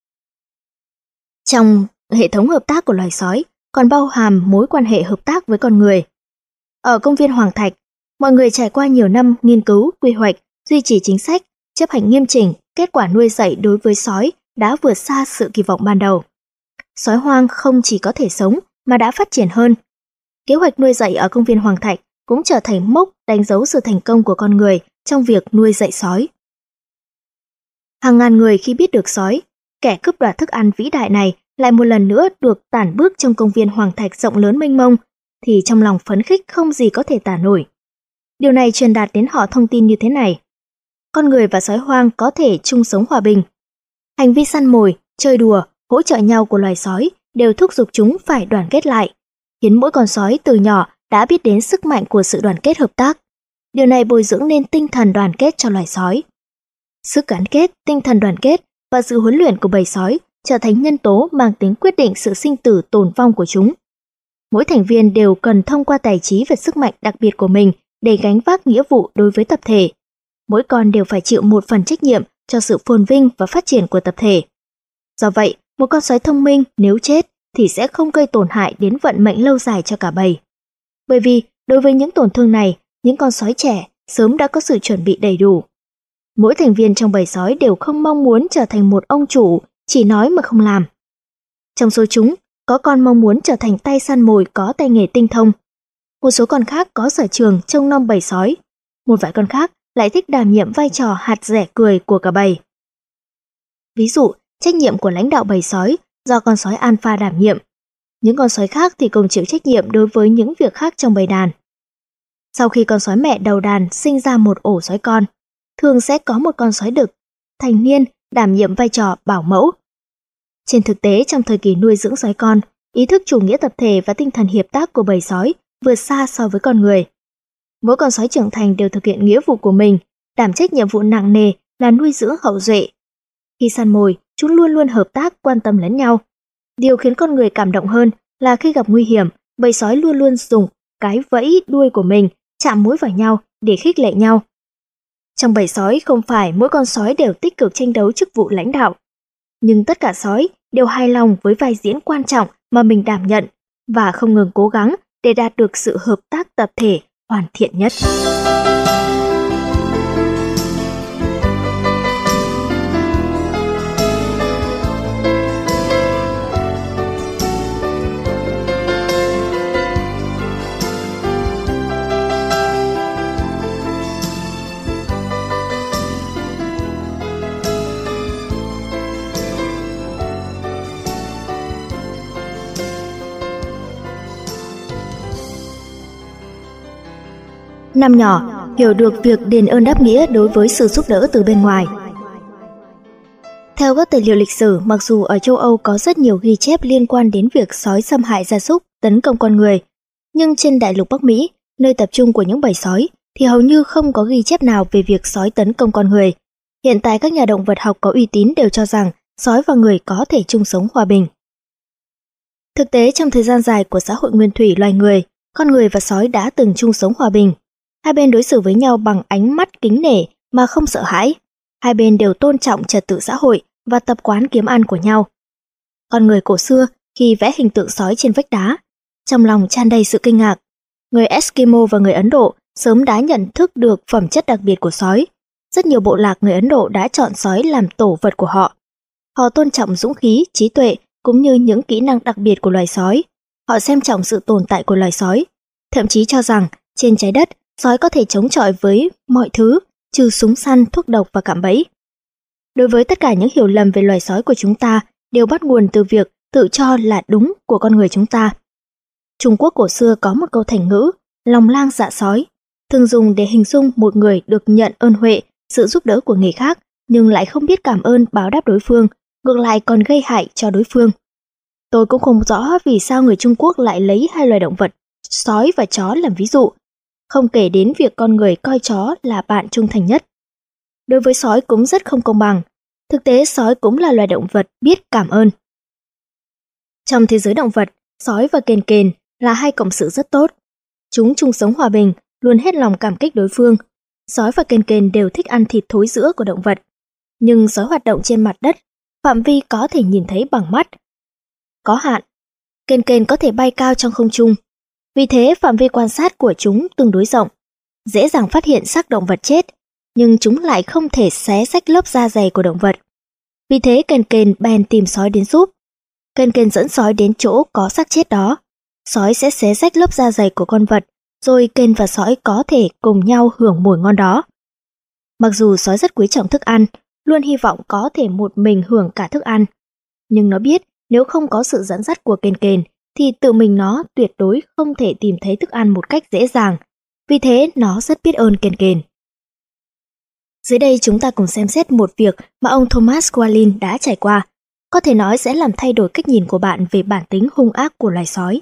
Trong hệ thống hợp tác của loài sói còn bao hàm mối quan hệ hợp tác với con người. Ở công viên Hoàng Thạch, mọi người trải qua nhiều năm nghiên cứu, quy hoạch, duy trì chính sách, chấp hành nghiêm chỉnh, kết quả nuôi dạy đối với sói đã vượt xa sự kỳ vọng ban đầu. Sói hoang không chỉ có thể sống mà đã phát triển hơn. Kế hoạch nuôi dạy ở công viên Hoàng Thạch cũng trở thành mốc đánh dấu sự thành công của con người trong việc nuôi dạy sói. Hàng ngàn người khi biết được sói, kẻ cướp đoạt thức ăn vĩ đại này lại một lần nữa được tản bước trong công viên Hoàng Thạch rộng lớn mênh mông, thì trong lòng phấn khích không gì có thể tả nổi. Điều này truyền đạt đến họ thông tin như thế này: con người và sói hoang có thể chung sống hòa bình. Hành vi săn mồi, chơi đùa, hỗ trợ nhau của loài sói đều thúc giục chúng phải đoàn kết lại, khiến mỗi con sói từ nhỏ đã biết đến sức mạnh của sự đoàn kết hợp tác. Điều này bồi dưỡng nên tinh thần đoàn kết cho loài sói. Sức gắn kết, tinh thần đoàn kết và sự huấn luyện của bầy sói trở thành nhân tố mang tính quyết định sự sinh tử tồn vong của chúng. Mỗi thành viên đều cần thông qua tài trí và sức mạnh đặc biệt của mình để gánh vác nghĩa vụ đối với tập thể. Mỗi con đều phải chịu một phần trách nhiệm cho sự phồn vinh và phát triển của tập thể. Do vậy, một con sói thông minh nếu chết thì sẽ không gây tổn hại đến vận mệnh lâu dài cho cả bầy. Bởi vì đối với những tổn thương này, những con sói trẻ sớm đã có sự chuẩn bị đầy đủ. Mỗi thành viên trong bầy sói đều không mong muốn trở thành một ông chủ, chỉ nói mà không làm. Trong số chúng, có con mong muốn trở thành tay săn mồi có tay nghề tinh thông. Một số con khác có sở trường trông nom bầy sói. Một vài con khác lại thích đảm nhiệm vai trò hạt rẻ cười của cả bầy. Ví dụ, trách nhiệm của lãnh đạo bầy sói do con sói alpha đảm nhiệm. Những con sói khác thì cùng chịu trách nhiệm đối với những việc khác trong bầy đàn. Sau khi con sói mẹ đầu đàn sinh ra một ổ sói con, thường sẽ có một con sói đực, thành niên, đảm nhiệm vai trò bảo mẫu. Trên thực tế, trong thời kỳ nuôi dưỡng sói con, ý thức chủ nghĩa tập thể và tinh thần hiệp tác của bầy sói vượt xa so với con người. Mỗi con sói trưởng thành đều thực hiện nghĩa vụ của mình, đảm trách nhiệm vụ nặng nề là nuôi dưỡng hậu duệ. Khi săn mồi, chúng luôn luôn hợp tác, quan tâm lẫn nhau. Điều khiến con người cảm động hơn là khi gặp nguy hiểm, bầy sói luôn luôn dùng cái vẫy đuôi của mình chạm mũi vào nhau để khích lệ nhau. Trong bầy sói không phải mỗi con sói đều tích cực tranh đấu chức vụ lãnh đạo, nhưng tất cả sói đều hài lòng với vai diễn quan trọng mà mình đảm nhận và không ngừng cố gắng để đạt được sự hợp tác tập thể hoàn thiện nhất. Năm nhỏ, hiểu được việc đền ơn đáp nghĩa đối với sự giúp đỡ từ bên ngoài. Theo các tài liệu lịch sử, mặc dù ở châu Âu có rất nhiều ghi chép liên quan đến việc sói xâm hại gia súc, tấn công con người, nhưng trên đại lục Bắc Mỹ, nơi tập trung của những bầy sói, thì hầu như không có ghi chép nào về việc sói tấn công con người. Hiện tại các nhà động vật học có uy tín đều cho rằng sói và người có thể chung sống hòa bình. Thực tế, trong thời gian dài của xã hội nguyên thủy loài người, con người và sói đã từng chung sống hòa bình. Hai bên đối xử với nhau bằng ánh mắt kính nể mà không sợ hãi. Hai bên đều tôn trọng trật tự xã hội và tập quán kiếm ăn của nhau. Con người cổ xưa khi vẽ hình tượng sói trên vách đá, trong lòng tràn đầy sự kinh ngạc. Người Eskimo và người Ấn Độ sớm đã nhận thức được phẩm chất đặc biệt của sói. Rất nhiều bộ lạc người Ấn Độ đã chọn sói làm tổ vật của họ. Họ tôn trọng dũng khí, trí tuệ cũng như những kỹ năng đặc biệt của loài sói. Họ xem trọng sự tồn tại của loài sói, thậm chí cho rằng trên trái đất, sói có thể chống chọi với mọi thứ, trừ súng săn, thuốc độc và cạm bẫy. Đối với tất cả những hiểu lầm về loài sói của chúng ta đều bắt nguồn từ việc tự cho là đúng của con người chúng ta. Trung Quốc cổ xưa có một câu thành ngữ, lòng lang dạ sói, thường dùng để hình dung một người được nhận ơn huệ, sự giúp đỡ của người khác, nhưng lại không biết cảm ơn báo đáp đối phương, ngược lại còn gây hại cho đối phương. Tôi cũng không rõ vì sao người Trung Quốc lại lấy hai loài động vật, sói và chó làm ví dụ, không kể đến việc con người coi chó là bạn trung thành nhất. Đối với sói cũng rất không công bằng. Thực tế, sói cũng là loài động vật biết cảm ơn. Trong thế giới động vật, sói và kền kền là hai cộng sự rất tốt. Chúng chung sống hòa bình, luôn hết lòng cảm kích đối phương. Sói và kền kền đều thích ăn thịt thối rữa của động vật. Nhưng sói hoạt động trên mặt đất, phạm vi có thể nhìn thấy bằng mắt có hạn. Kền kền có thể bay cao trong không trung. Vì thế, phạm vi quan sát của chúng tương đối rộng, dễ dàng phát hiện xác động vật chết, nhưng chúng lại không thể xé rách lớp da dày của động vật. Vì thế, kền kền bèn tìm sói đến giúp. Kền kền dẫn sói đến chỗ có xác chết đó. Sói sẽ xé rách lớp da dày của con vật, rồi kền và sói có thể cùng nhau hưởng mùi ngon đó. Mặc dù sói rất quý trọng thức ăn, luôn hy vọng có thể một mình hưởng cả thức ăn, nhưng nó biết nếu không có sự dẫn dắt của kền kền, thì tự mình nó tuyệt đối không thể tìm thấy thức ăn một cách dễ dàng. Vì thế, nó rất biết ơn kền kền. Dưới đây chúng ta cùng xem xét một việc mà ông Thomas Quallin đã trải qua, có thể nói sẽ làm thay đổi cách nhìn của bạn về bản tính hung ác của loài sói.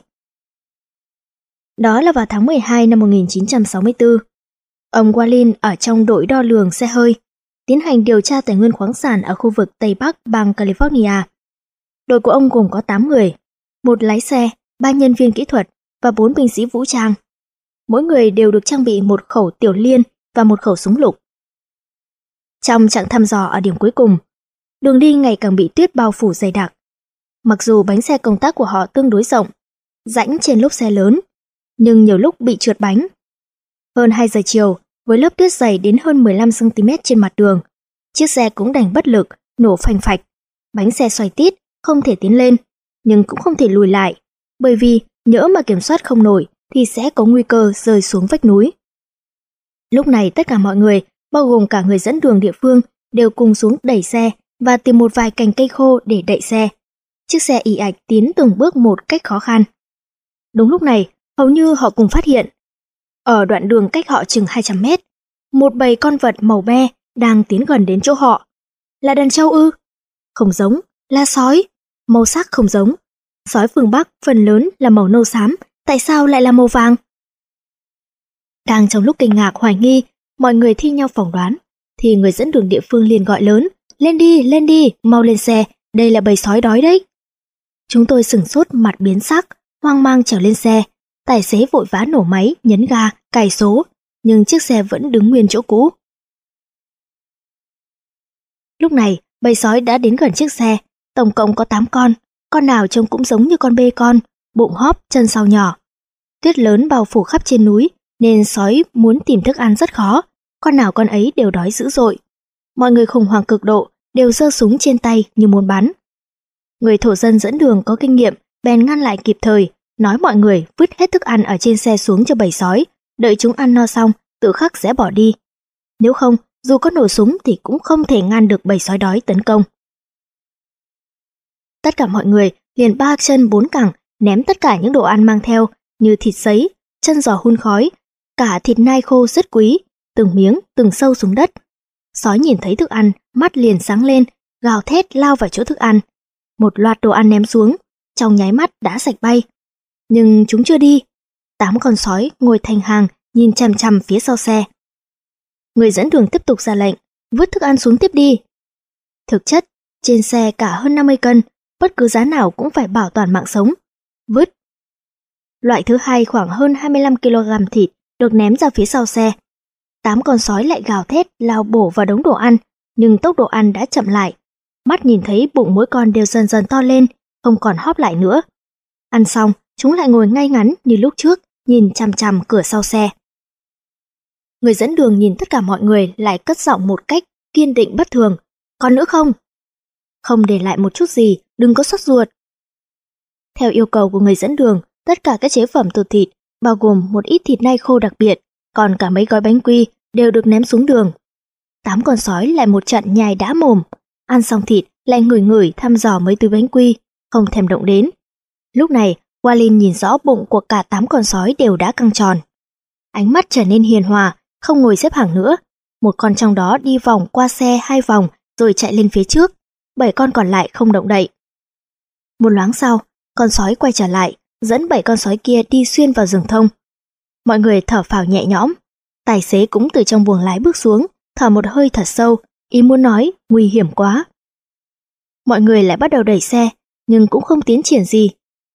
Đó là vào tháng 12 năm 1964. Ông Quallin ở trong đội đo lường xe hơi, tiến hành điều tra tài nguyên khoáng sản ở khu vực Tây Bắc bang California. Đội của ông gồm có 8 người, một lái xe, 3 nhân viên kỹ thuật và 4 binh sĩ vũ trang. Mỗi người đều được trang bị một khẩu tiểu liên và một khẩu súng lục. Trong chặng thăm dò ở điểm cuối cùng, đường đi ngày càng bị tuyết bao phủ dày đặc. Mặc dù bánh xe công tác của họ tương đối rộng, rãnh trên lốp xe lớn, nhưng nhiều lúc bị trượt bánh. Hơn 2 giờ chiều, với lớp tuyết dày đến hơn 15 cm trên mặt đường. Chiếc xe cũng đành bất lực, nổ phành phạch. Bánh xe xoay tít, không thể tiến lên, nhưng cũng không thể lùi lại, bởi vì nhỡ mà kiểm soát không nổi thì sẽ có nguy cơ rơi xuống vách núi. Lúc này tất cả mọi người, bao gồm cả người dẫn đường địa phương, đều cùng xuống đẩy xe và tìm một vài cành cây khô để đậy xe. Chiếc xe ì ạch tiến từng bước một cách khó khăn. Đúng lúc này, hầu như họ cùng phát hiện. Ở đoạn đường cách họ chừng 200 mét, một bầy con vật màu be đang tiến gần đến chỗ họ. Là đàn trâu ư? Không giống, là sói. Màu sắc không giống. Sói phương Bắc phần lớn là màu nâu xám, tại sao lại là màu vàng? Đang trong lúc kinh ngạc hoài nghi, mọi người thi nhau phỏng đoán, thì người dẫn đường địa phương liền gọi lớn, lên đi, mau lên xe, đây là bầy sói đói đấy. Chúng tôi sửng sốt mặt biến sắc, hoang mang trèo lên xe. Tài xế vội vã nổ máy, nhấn ga, cài số, nhưng chiếc xe vẫn đứng nguyên chỗ cũ. Lúc này, bầy sói đã đến gần chiếc xe, tổng cộng có 8 con nào trông cũng giống như con bê con, bụng hóp, chân sau nhỏ. Tuyết lớn bao phủ khắp trên núi, nên sói muốn tìm thức ăn rất khó, con nào con ấy đều đói dữ dội. Mọi người khủng hoảng cực độ, đều giơ súng trên tay như muốn bắn. Người thổ dân dẫn đường có kinh nghiệm, bèn ngăn lại kịp thời, nói mọi người vứt hết thức ăn ở trên xe xuống cho bầy sói, đợi chúng ăn no xong, tự khắc sẽ bỏ đi. Nếu không, dù có nổ súng thì cũng không thể ngăn được bầy sói đói tấn công. Tất cả mọi người liền ba chân bốn cẳng ném tất cả những đồ ăn mang theo như thịt sấy, chân giò hun khói, cả thịt nai khô rất quý, từng miếng từng sâu xuống đất. Sói nhìn thấy thức ăn, mắt liền sáng lên, gào thét lao vào chỗ thức ăn. Một loạt đồ ăn ném xuống, trong nháy mắt đã sạch bay. Nhưng chúng chưa đi. 8 con sói ngồi thành hàng nhìn chằm chằm phía sau xe. Người dẫn đường tiếp tục ra lệnh, vứt thức ăn xuống tiếp đi. Thực chất, trên xe cả hơn 50 cân, bất cứ giá nào cũng phải bảo toàn mạng sống. Vứt. Loại thứ hai khoảng hơn 25 kg thịt được ném ra phía sau xe. 8 con sói lại gào thét lao bổ vào đống đồ ăn, nhưng tốc độ ăn đã chậm lại. Mắt nhìn thấy bụng mỗi con đều dần dần to lên, không còn hóp lại nữa. Ăn xong, chúng lại ngồi ngay ngắn như lúc trước, nhìn chằm chằm cửa sau xe. Người dẫn đường nhìn tất cả mọi người lại cất giọng một cách kiên định bất thường. Còn nữa không? Không để lại một chút gì, đừng có sốt ruột. Theo yêu cầu của người dẫn đường, tất cả các chế phẩm từ thịt, bao gồm một ít thịt nai khô đặc biệt, còn cả mấy gói bánh quy đều được ném xuống đường. 8 con sói lại một trận nhai đã mồm, ăn xong thịt lại ngửi ngửi thăm dò mấy túi bánh quy, không thèm động đến. Lúc này, Walin nhìn rõ bụng của cả 8 con sói đều đã căng tròn. Ánh mắt trở nên hiền hòa, không ngồi xếp hàng nữa. Một con trong đó đi vòng qua xe 2 vòng rồi chạy lên phía trước, 7 con còn lại không động đậy. Một loáng sau, con sói quay trở lại, dẫn 7 con sói kia đi xuyên vào rừng thông. Mọi người thở phào nhẹ nhõm. Tài xế cũng từ trong buồng lái bước xuống, thở một hơi thật sâu, ý muốn nói nguy hiểm quá. Mọi người lại bắt đầu đẩy xe, nhưng cũng không tiến triển gì.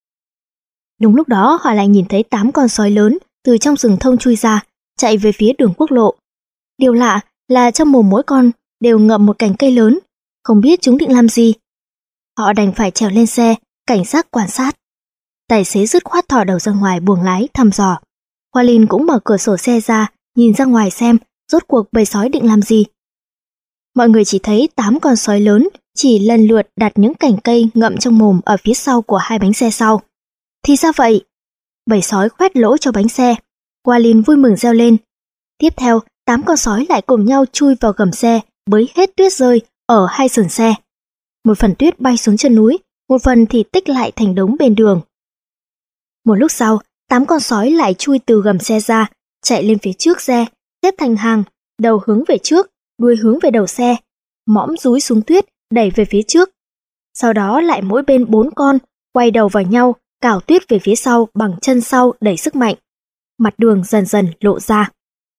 Đúng lúc đó họ lại nhìn thấy 8 con sói lớn từ trong rừng thông chui ra, chạy về phía đường quốc lộ. Điều lạ là trong mồm mỗi con đều ngậm một cành cây lớn, không biết chúng định làm gì. Họ đành phải trèo lên xe, cảnh giác quan sát. Tài xế dứt khoát thò đầu ra ngoài buồng lái thăm dò. Walin cũng mở cửa sổ xe ra, nhìn ra ngoài xem rốt cuộc bầy sói định làm gì. Mọi người chỉ thấy 8 con sói lớn chỉ lần lượt đặt những cành cây ngậm trong mồm ở phía sau của 2 bánh xe sau. Thì sao vậy? Bầy sói khoét lỗ cho bánh xe. Walin vui mừng reo lên. Tiếp theo, 8 con sói lại cùng nhau chui vào gầm xe, bới hết tuyết rơi ở 2 sườn xe. Một phần tuyết bay xuống chân núi, một phần thì tích lại thành đống bên đường. Một lúc sau, 8 con sói lại chui từ gầm xe ra, chạy lên phía trước xe, xếp thành hàng, đầu hướng về trước, đuôi hướng về đầu xe, mõm dúi xuống tuyết đẩy về phía trước. Sau đó lại mỗi bên 4 con quay đầu vào nhau, cào tuyết về phía sau bằng chân sau đẩy sức mạnh. Mặt đường dần dần lộ ra.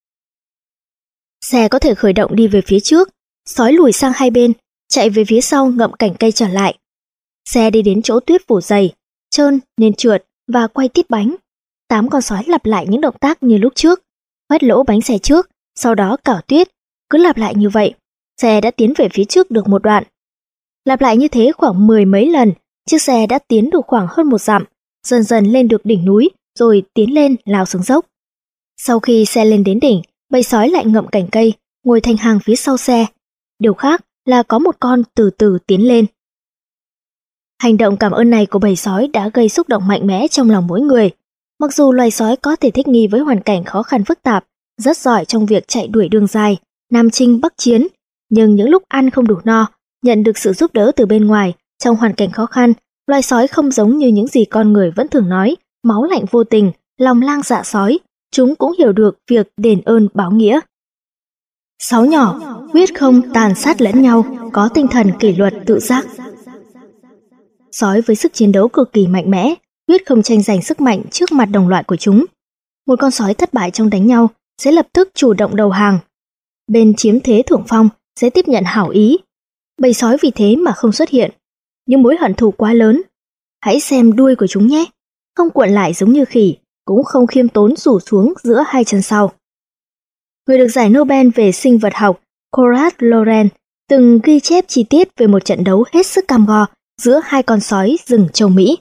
Xe có thể khởi động đi về phía trước, sói lùi sang hai bên, chạy về phía sau ngậm cành cây trở lại. Xe đi đến chỗ tuyết phủ dày, trơn nên trượt và quay tít bánh. 8 con sói lặp lại những động tác như lúc trước, khoét lỗ bánh xe trước, sau đó cào tuyết, cứ lặp lại như vậy. Xe đã tiến về phía trước được một đoạn. Lặp lại như thế khoảng 10 mấy lần, chiếc xe đã tiến được khoảng hơn 1 dặm, dần dần lên được đỉnh núi rồi tiến lên lao xuống dốc. Sau khi xe lên đến đỉnh, Bầy sói lại ngậm cành cây, ngồi thành hàng phía sau xe. Điều khác là có một con từ từ tiến lên. Hành động cảm ơn này của bầy sói đã gây xúc động mạnh mẽ trong lòng mỗi người. Mặc dù loài sói có thể thích nghi với hoàn cảnh khó khăn phức tạp, rất giỏi trong việc chạy đuổi đường dài, nam chinh bắc chiến, nhưng những lúc ăn không đủ no, nhận được sự giúp đỡ từ bên ngoài, trong hoàn cảnh khó khăn, loài sói không giống như những gì con người vẫn thường nói, máu lạnh vô tình, lòng lang dạ sói, chúng cũng hiểu được việc đền ơn báo nghĩa. Sói nhỏ, quyết không tàn sát lẫn nhau, có tinh thần kỷ luật tự giác. Sói với sức chiến đấu cực kỳ mạnh mẽ, quyết không tranh giành sức mạnh trước mặt đồng loại của chúng. Một con sói thất bại trong đánh nhau sẽ lập tức chủ động đầu hàng. Bên chiếm thế thượng phong sẽ tiếp nhận hảo ý. Bầy sói vì thế mà không xuất hiện. Nhưng mối hận thù quá lớn. Hãy xem đuôi của chúng nhé. Không cuộn lại giống như khỉ, cũng không khiêm tốn rủ xuống giữa hai chân sau. Người được giải Nobel về sinh vật học Konrad Lorenz từng ghi chép chi tiết về một trận đấu hết sức cam go giữa hai con sói rừng châu Mỹ.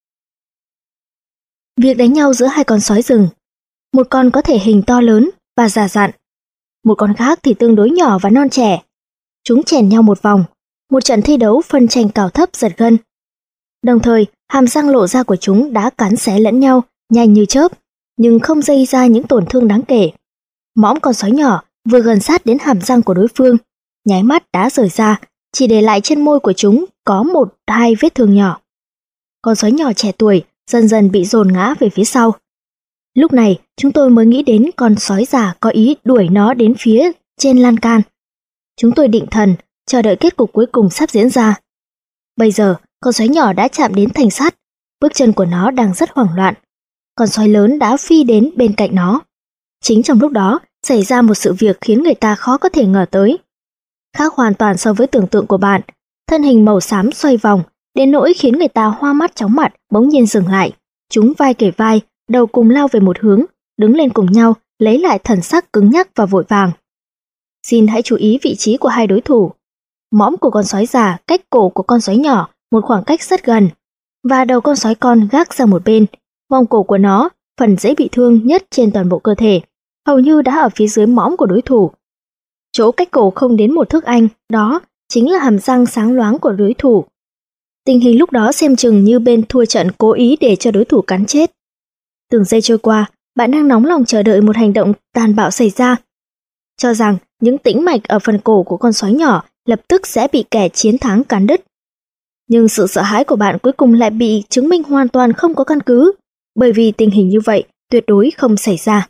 Việc đánh nhau giữa hai con sói rừng, một con có thể hình to lớn và già dặn, một con khác thì tương đối nhỏ và non trẻ. Chúng chèn nhau một vòng, một trận thi đấu phân tranh cao thấp giật gân. Đồng thời, hàm răng lộ ra của chúng đã cắn xé lẫn nhau, nhanh như chớp, nhưng không gây ra những tổn thương đáng kể. Mõm con sói nhỏ vừa gần sát đến hàm răng của đối phương, nháy mắt đã rời ra, chỉ để lại trên môi của chúng có 1-2 vết thương nhỏ. Con sói nhỏ trẻ tuổi dần dần bị dồn ngã về phía sau. Lúc này, chúng tôi mới nghĩ đến con sói già có ý đuổi nó đến phía trên lan can. Chúng tôi định thần, chờ đợi kết cục cuối cùng sắp diễn ra. Bây giờ, con sói nhỏ đã chạm đến thành sắt, bước chân của nó đang rất hoảng loạn. Con sói lớn đã phi đến bên cạnh nó. Chính trong lúc đó, xảy ra một sự việc khiến người ta khó có thể ngờ tới. Khác hoàn toàn so với tưởng tượng của bạn, thân hình màu xám xoay vòng, đến nỗi khiến người ta hoa mắt chóng mặt, bỗng nhiên dừng lại. Chúng vai kề vai, đầu cùng lao về một hướng, đứng lên cùng nhau, lấy lại thần sắc cứng nhắc và vội vàng. Xin hãy chú ý vị trí của hai đối thủ. Mõm của con sói già cách cổ của con sói nhỏ một khoảng cách rất gần, và đầu con sói con gác sang một bên. Vòng cổ của nó, phần dễ bị thương nhất trên toàn bộ cơ thể, hầu như đã ở phía dưới mõm của đối thủ. Chỗ cách cổ không đến 1 thước Anh, đó chính là hàm răng sáng loáng của đối thủ. Tình hình lúc đó xem chừng như bên thua trận cố ý để cho đối thủ cắn chết. Từng giây trôi qua, bạn đang nóng lòng chờ đợi một hành động tàn bạo xảy ra, cho rằng những tĩnh mạch ở phần cổ của con sói nhỏ lập tức sẽ bị kẻ chiến thắng cắn đứt. Nhưng sự sợ hãi của bạn cuối cùng lại bị chứng minh hoàn toàn không có căn cứ, bởi vì tình hình như vậy tuyệt đối không xảy ra.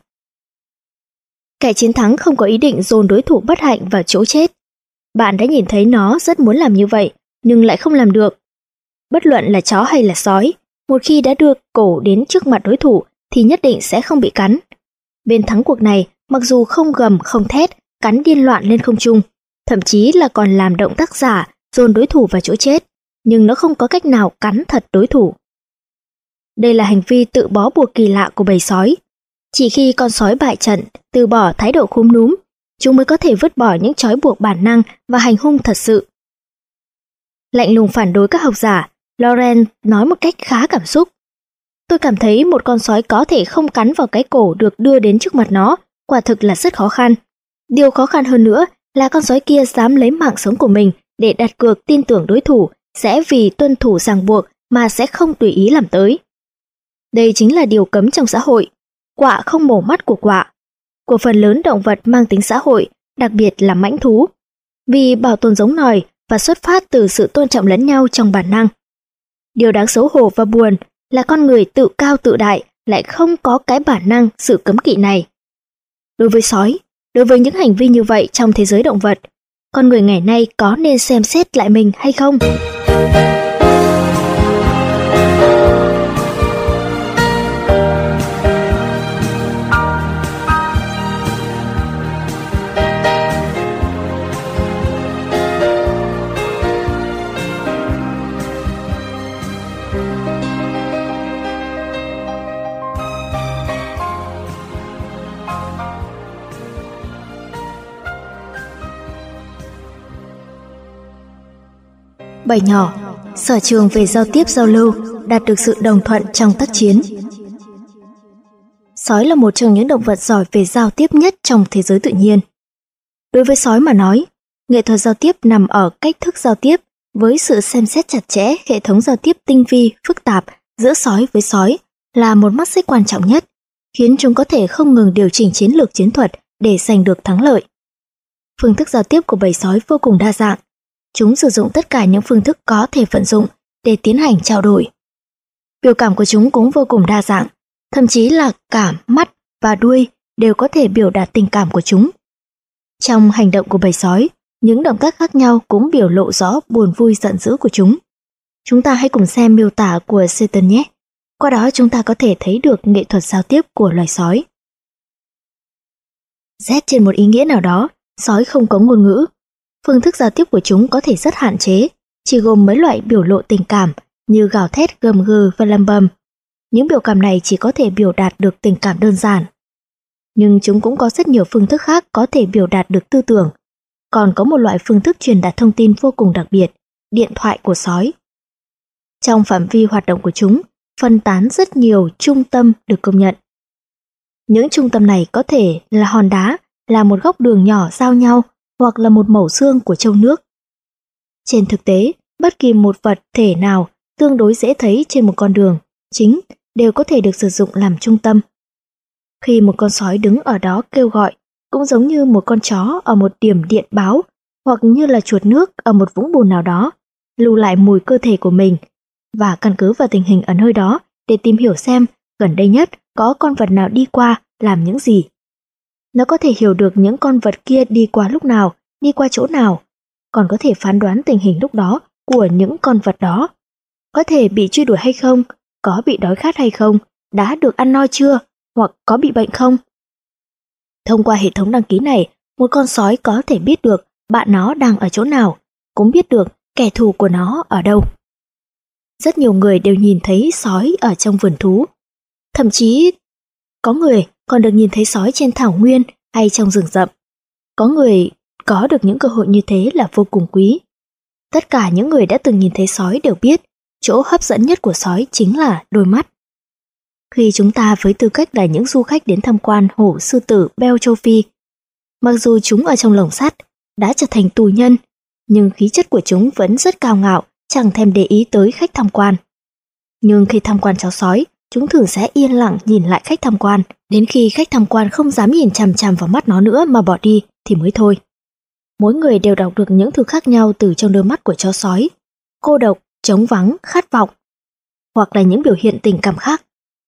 Kẻ chiến thắng không có ý định dồn đối thủ bất hạnh vào chỗ chết. Bạn đã nhìn thấy nó rất muốn làm như vậy, nhưng lại không làm được. Bất luận là chó hay là sói, một khi đã đưa cổ đến trước mặt đối thủ thì nhất định sẽ không bị cắn. Bên thắng cuộc này, mặc dù không gầm không thét, cắn điên loạn lên không trung, thậm chí là còn làm động tác giả dồn đối thủ vào chỗ chết, nhưng nó không có cách nào cắn thật đối thủ. Đây là hành vi tự bó buộc kỳ lạ của bầy sói. Chỉ khi con sói bại trận, từ bỏ thái độ khúm núm, chúng mới có thể vứt bỏ những trói buộc bản năng và hành hung thật sự. Lạnh lùng phản đối các học giả, Lorenz nói một cách khá cảm xúc. Tôi cảm thấy một con sói có thể không cắn vào cái cổ được đưa đến trước mặt nó, quả thực là rất khó khăn. Điều khó khăn hơn nữa là con sói kia dám lấy mạng sống của mình để đặt cược tin tưởng đối thủ sẽ vì tuân thủ ràng buộc mà sẽ không tùy ý làm tới. Đây chính là điều cấm trong xã hội. Quạ không mổ mắt của quạ. Của phần lớn động vật mang tính xã hội, đặc biệt là mãnh thú. Vì bảo tồn giống nòi và xuất phát từ sự tôn trọng lẫn nhau trong bản năng. Điều đáng xấu hổ và buồn là con người tự cao tự đại lại không có cái bản năng sự cấm kỵ này. Đối với sói, đối với những hành vi như vậy trong thế giới động vật, con người ngày nay có nên xem xét lại mình hay không? Bảy nhỏ, sở trường về giao tiếp giao lưu, đạt được sự đồng thuận trong tác chiến. Sói là một trong những động vật giỏi về giao tiếp nhất trong thế giới tự nhiên. Đối với sói mà nói, nghệ thuật giao tiếp nằm ở cách thức giao tiếp với sự xem xét chặt chẽ hệ thống giao tiếp tinh vi, phức tạp giữa sói với sói là một mắt xích quan trọng nhất, khiến chúng có thể không ngừng điều chỉnh chiến lược chiến thuật để giành được thắng lợi. Phương thức giao tiếp của bầy sói vô cùng đa dạng. Chúng sử dụng tất cả những phương thức có thể vận dụng để tiến hành trao đổi. Biểu cảm của chúng cũng vô cùng đa dạng, thậm chí là cả mắt và đuôi đều có thể biểu đạt tình cảm của chúng. Trong hành động của bầy sói, những động tác khác nhau cũng biểu lộ rõ buồn vui giận dữ của chúng. Chúng ta hãy cùng xem miêu tả của Seaton nhé. Qua đó chúng ta có thể thấy được nghệ thuật giao tiếp của loài sói. Xét trên một ý nghĩa nào đó, sói không có ngôn ngữ. Phương thức giao tiếp của chúng có thể rất hạn chế, chỉ gồm mấy loại biểu lộ tình cảm như gào thét, gầm gừ và lầm bầm. Những biểu cảm này chỉ có thể biểu đạt được tình cảm đơn giản. Nhưng chúng cũng có rất nhiều phương thức khác có thể biểu đạt được tư tưởng. Còn có một loại phương thức truyền đạt thông tin vô cùng đặc biệt, điện thoại của sói. Trong phạm vi hoạt động của chúng, phân tán rất nhiều trung tâm được công nhận. Những trung tâm này có thể là hòn đá, là một góc đường nhỏ giao nhau, hoặc là một mẩu xương của châu nước. Trên thực tế, bất kỳ một vật thể nào tương đối dễ thấy trên một con đường chính đều có thể được sử dụng làm trung tâm. Khi một con sói đứng ở đó kêu gọi, cũng giống như một con chó ở một điểm điện báo, hoặc như là chuột nước ở một vũng bùn nào đó, lưu lại mùi cơ thể của mình và căn cứ vào tình hình ở nơi đó để tìm hiểu xem gần đây nhất có con vật nào đi qua làm những gì. Nó có thể hiểu được những con vật kia đi qua lúc nào, đi qua chỗ nào, còn có thể phán đoán tình hình lúc đó của những con vật đó. Có thể bị truy đuổi hay không, có bị đói khát hay không, đã được ăn no chưa, hoặc có bị bệnh không. Thông qua hệ thống đăng ký này, một con sói có thể biết được bạn nó đang ở chỗ nào, cũng biết được kẻ thù của nó ở đâu. Rất nhiều người đều nhìn thấy sói ở trong vườn thú. Thậm chí, có người còn được nhìn thấy sói trên thảo nguyên hay trong rừng rậm. Có người có được những cơ hội như thế là vô cùng quý. Tất cả những người đã từng nhìn thấy sói đều biết chỗ hấp dẫn nhất của sói chính là đôi mắt. Khi chúng ta với tư cách là những du khách đến tham quan hổ sư tử Bell châu Phi, mặc dù chúng ở trong lồng sắt đã trở thành tù nhân, nhưng khí chất của chúng vẫn rất cao ngạo, chẳng thèm để ý tới khách tham quan. Nhưng khi tham quan chó sói, chúng thường sẽ yên lặng nhìn lại khách tham quan, đến khi khách tham quan không dám nhìn chằm chằm vào mắt nó nữa mà bỏ đi thì mới thôi. Mỗi người đều đọc được những thứ khác nhau từ trong đôi mắt của chó sói: cô độc, trống vắng, khát vọng, hoặc là những biểu hiện tình cảm khác.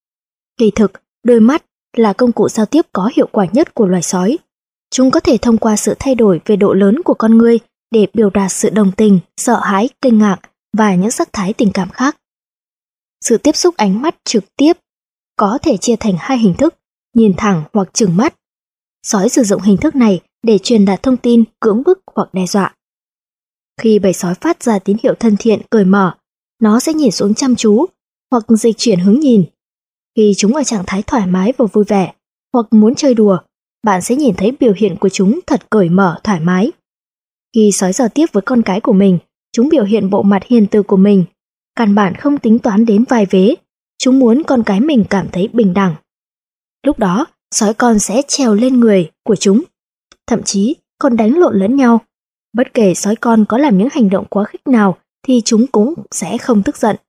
Kỳ thực, đôi mắt là công cụ giao tiếp có hiệu quả nhất của loài sói. Chúng có thể thông qua sự thay đổi về độ lớn của con người để biểu đạt sự đồng tình, sợ hãi, kinh ngạc và những sắc thái tình cảm khác. Sự tiếp xúc ánh mắt trực tiếp có thể chia thành hai hình thức, nhìn thẳng hoặc trừng mắt. Sói sử dụng hình thức này để truyền đạt thông tin, cưỡng bức hoặc đe dọa. Khi bầy sói phát ra tín hiệu thân thiện, cởi mở, nó sẽ nhìn xuống chăm chú hoặc dịch chuyển hướng nhìn. Khi chúng ở trạng thái thoải mái và vui vẻ hoặc muốn chơi đùa, bạn sẽ nhìn thấy biểu hiện của chúng thật cởi mở, thoải mái. Khi sói giao tiếp với con cái của mình, chúng biểu hiện bộ mặt hiền từ của mình, căn bản không tính toán đến vai vế. Chúng muốn con cái mình cảm thấy bình đẳng. Lúc đó, sói con sẽ trèo lên người của chúng, thậm chí còn đánh lộn lẫn nhau. Bất kể sói con có làm những hành động quá khích nào thì chúng cũng sẽ không tức giận.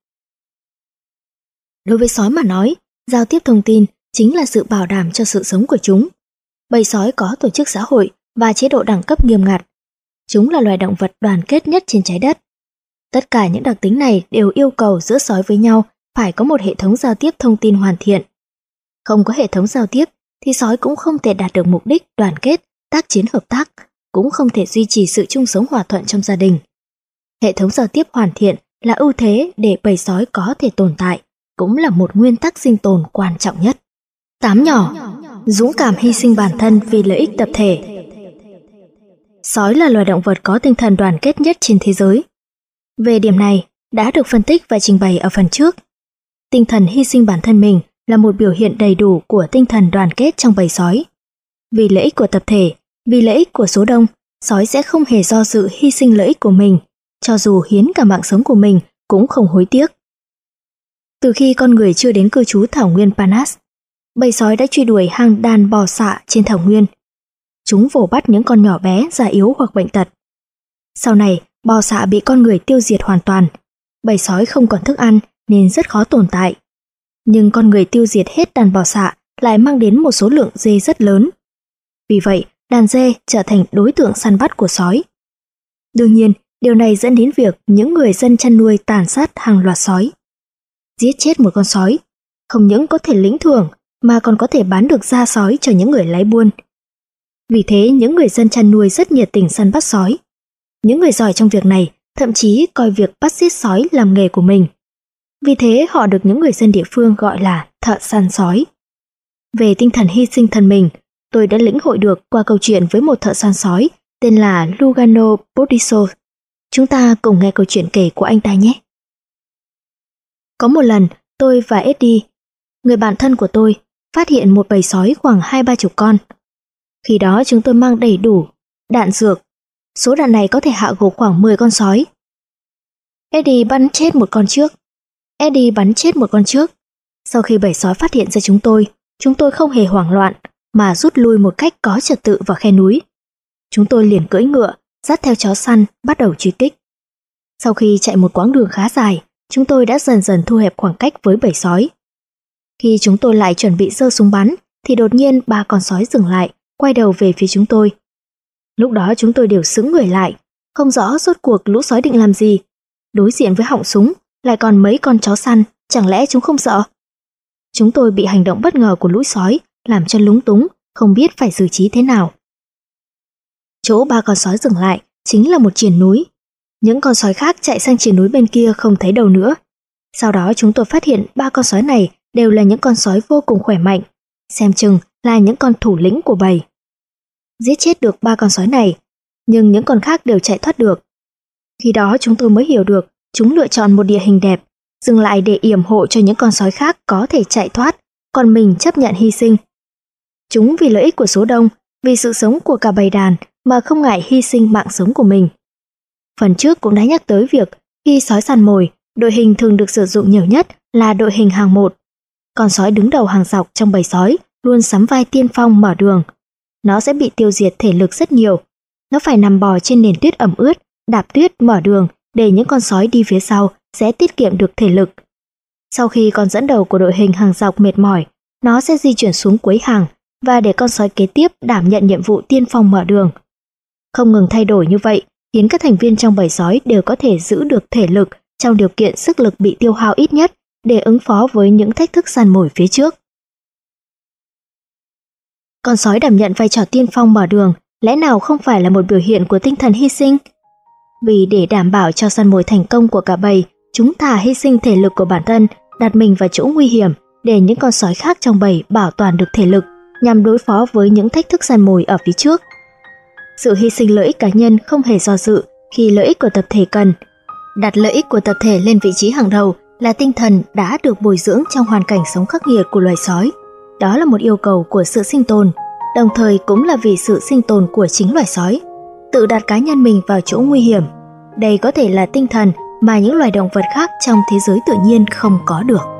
Đối với sói mà nói, giao tiếp thông tin chính là sự bảo đảm cho sự sống của chúng. Bầy sói có tổ chức xã hội và chế độ đẳng cấp nghiêm ngặt. Chúng là loài động vật đoàn kết nhất trên trái đất. Tất cả những đặc tính này đều yêu cầu giữa sói với nhau phải có một hệ thống giao tiếp thông tin hoàn thiện. Không có hệ thống giao tiếp thì sói cũng không thể đạt được mục đích đoàn kết, tác chiến hợp tác, cũng không thể duy trì sự chung sống hòa thuận trong gia đình. Hệ thống giao tiếp hoàn thiện là ưu thế để bầy sói có thể tồn tại, cũng là một nguyên tắc sinh tồn quan trọng nhất. 8 nhỏ, dũng cảm hy sinh bản thân vì lợi ích tập thể. Sói là loài động vật có tinh thần đoàn kết nhất trên thế giới. Về điểm này, đã được phân tích và trình bày ở phần trước. Tinh thần hy sinh bản thân mình là một biểu hiện đầy đủ của tinh thần đoàn kết trong bầy sói. Vì lợi ích của tập thể, vì lợi ích của số đông, sói sẽ không hề do dự hy sinh lợi ích của mình, cho dù hiến cả mạng sống của mình cũng không hối tiếc. Từ khi con người chưa đến cư trú thảo nguyên Panas, bầy sói đã truy đuổi hàng đàn bò sạ trên thảo nguyên. Chúng vồ bắt những con nhỏ bé, già yếu hoặc bệnh tật. Sau này, bò sạ bị con người tiêu diệt hoàn toàn. Bầy sói không còn thức ăn nên rất khó tồn tại. Nhưng con người tiêu diệt hết đàn bò sạ lại mang đến một số lượng dê rất lớn. Vì vậy, đàn dê trở thành đối tượng săn bắt của sói. Đương nhiên, điều này dẫn đến việc những người dân chăn nuôi tàn sát hàng loạt sói. Giết chết một con sói, không những có thể lĩnh thưởng mà còn có thể bán được da sói cho những người lái buôn. Vì thế, những người dân chăn nuôi rất nhiệt tình săn bắt sói. Những người giỏi trong việc này thậm chí coi việc bắt giết sói làm nghề của mình. Vì thế, họ được những người dân địa phương gọi là thợ săn sói. Về tinh thần hy sinh thân mình, tôi đã lĩnh hội được qua câu chuyện với một thợ săn sói tên là Lugano Bodiso. Chúng ta cùng nghe câu chuyện kể của anh ta nhé. Có một lần, tôi và Eddie, người bạn thân của tôi, phát hiện một bầy sói khoảng 20-30 con. Khi đó chúng tôi mang đầy đủ đạn dược. Số đạn này có thể hạ gục khoảng 10 con sói. Eddie bắn chết một con trước. Sau khi bầy sói phát hiện ra chúng tôi không hề hoảng loạn mà rút lui một cách có trật tự vào khe núi. Chúng tôi liền cưỡi ngựa, dắt theo chó săn bắt đầu truy kích. Sau khi chạy một quãng đường khá dài, chúng tôi đã dần dần thu hẹp khoảng cách với bầy sói. Khi chúng tôi lại chuẩn bị giơ súng bắn thì đột nhiên 3 con sói dừng lại, quay đầu về phía chúng tôi. Lúc đó chúng tôi đều sững người lại, không rõ rốt cuộc lũ sói định làm gì. Đối diện với họng súng lại còn mấy con chó săn, chẳng lẽ chúng không sợ? Chúng tôi bị hành động bất ngờ của lũ sói làm cho lúng túng, không biết phải xử trí thế nào. Chỗ 3 con sói dừng lại chính là một triền núi. Những con sói khác chạy sang triền núi bên kia không thấy đâu nữa. Sau đó chúng tôi phát hiện 3 con sói này đều là những con sói vô cùng khỏe mạnh, xem chừng là những con thủ lĩnh của bầy. Giết chết được 3 con sói này, nhưng những con khác đều chạy thoát được. Khi đó chúng tôi mới hiểu được chúng lựa chọn một địa hình đẹp, dừng lại để yểm hộ cho những con sói khác có thể chạy thoát, còn mình chấp nhận hy sinh. Chúng vì lợi ích của số đông, vì sự sống của cả bầy đàn mà không ngại hy sinh mạng sống của mình. Phần trước cũng đã nhắc tới việc khi sói săn mồi, đội hình thường được sử dụng nhiều nhất là đội hình hàng 1. Con sói đứng đầu hàng dọc trong bầy sói luôn sắm vai tiên phong mở đường. Nó sẽ bị tiêu diệt thể lực rất nhiều. Nó phải nằm bò trên nền tuyết ẩm ướt, đạp tuyết mở đường để những con sói đi phía sau sẽ tiết kiệm được thể lực. Sau khi con dẫn đầu của đội hình hàng dọc mệt mỏi, nó sẽ di chuyển xuống cuối hàng và để con sói kế tiếp đảm nhận nhiệm vụ tiên phong mở đường. Không ngừng thay đổi như vậy khiến các thành viên trong bầy sói đều có thể giữ được thể lực trong điều kiện sức lực bị tiêu hao ít nhất để ứng phó với những thách thức săn mồi phía trước. Con sói đảm nhận vai trò tiên phong mở đường lẽ nào không phải là một biểu hiện của tinh thần hy sinh? Vì để đảm bảo cho săn mồi thành công của cả bầy, chúng thà hy sinh thể lực của bản thân, đặt mình vào chỗ nguy hiểm để những con sói khác trong bầy bảo toàn được thể lực nhằm đối phó với những thách thức săn mồi ở phía trước. Sự hy sinh lợi ích cá nhân không hề do dự khi lợi ích của tập thể cần. Đặt lợi ích của tập thể lên vị trí hàng đầu là tinh thần đã được bồi dưỡng trong hoàn cảnh sống khắc nghiệt của loài sói. Đó là một yêu cầu của sự sinh tồn, đồng thời cũng là vì sự sinh tồn của chính loài sói. Tự đặt cá nhân mình vào chỗ nguy hiểm. Đây có thể là tinh thần mà những loài động vật khác trong thế giới tự nhiên không có được.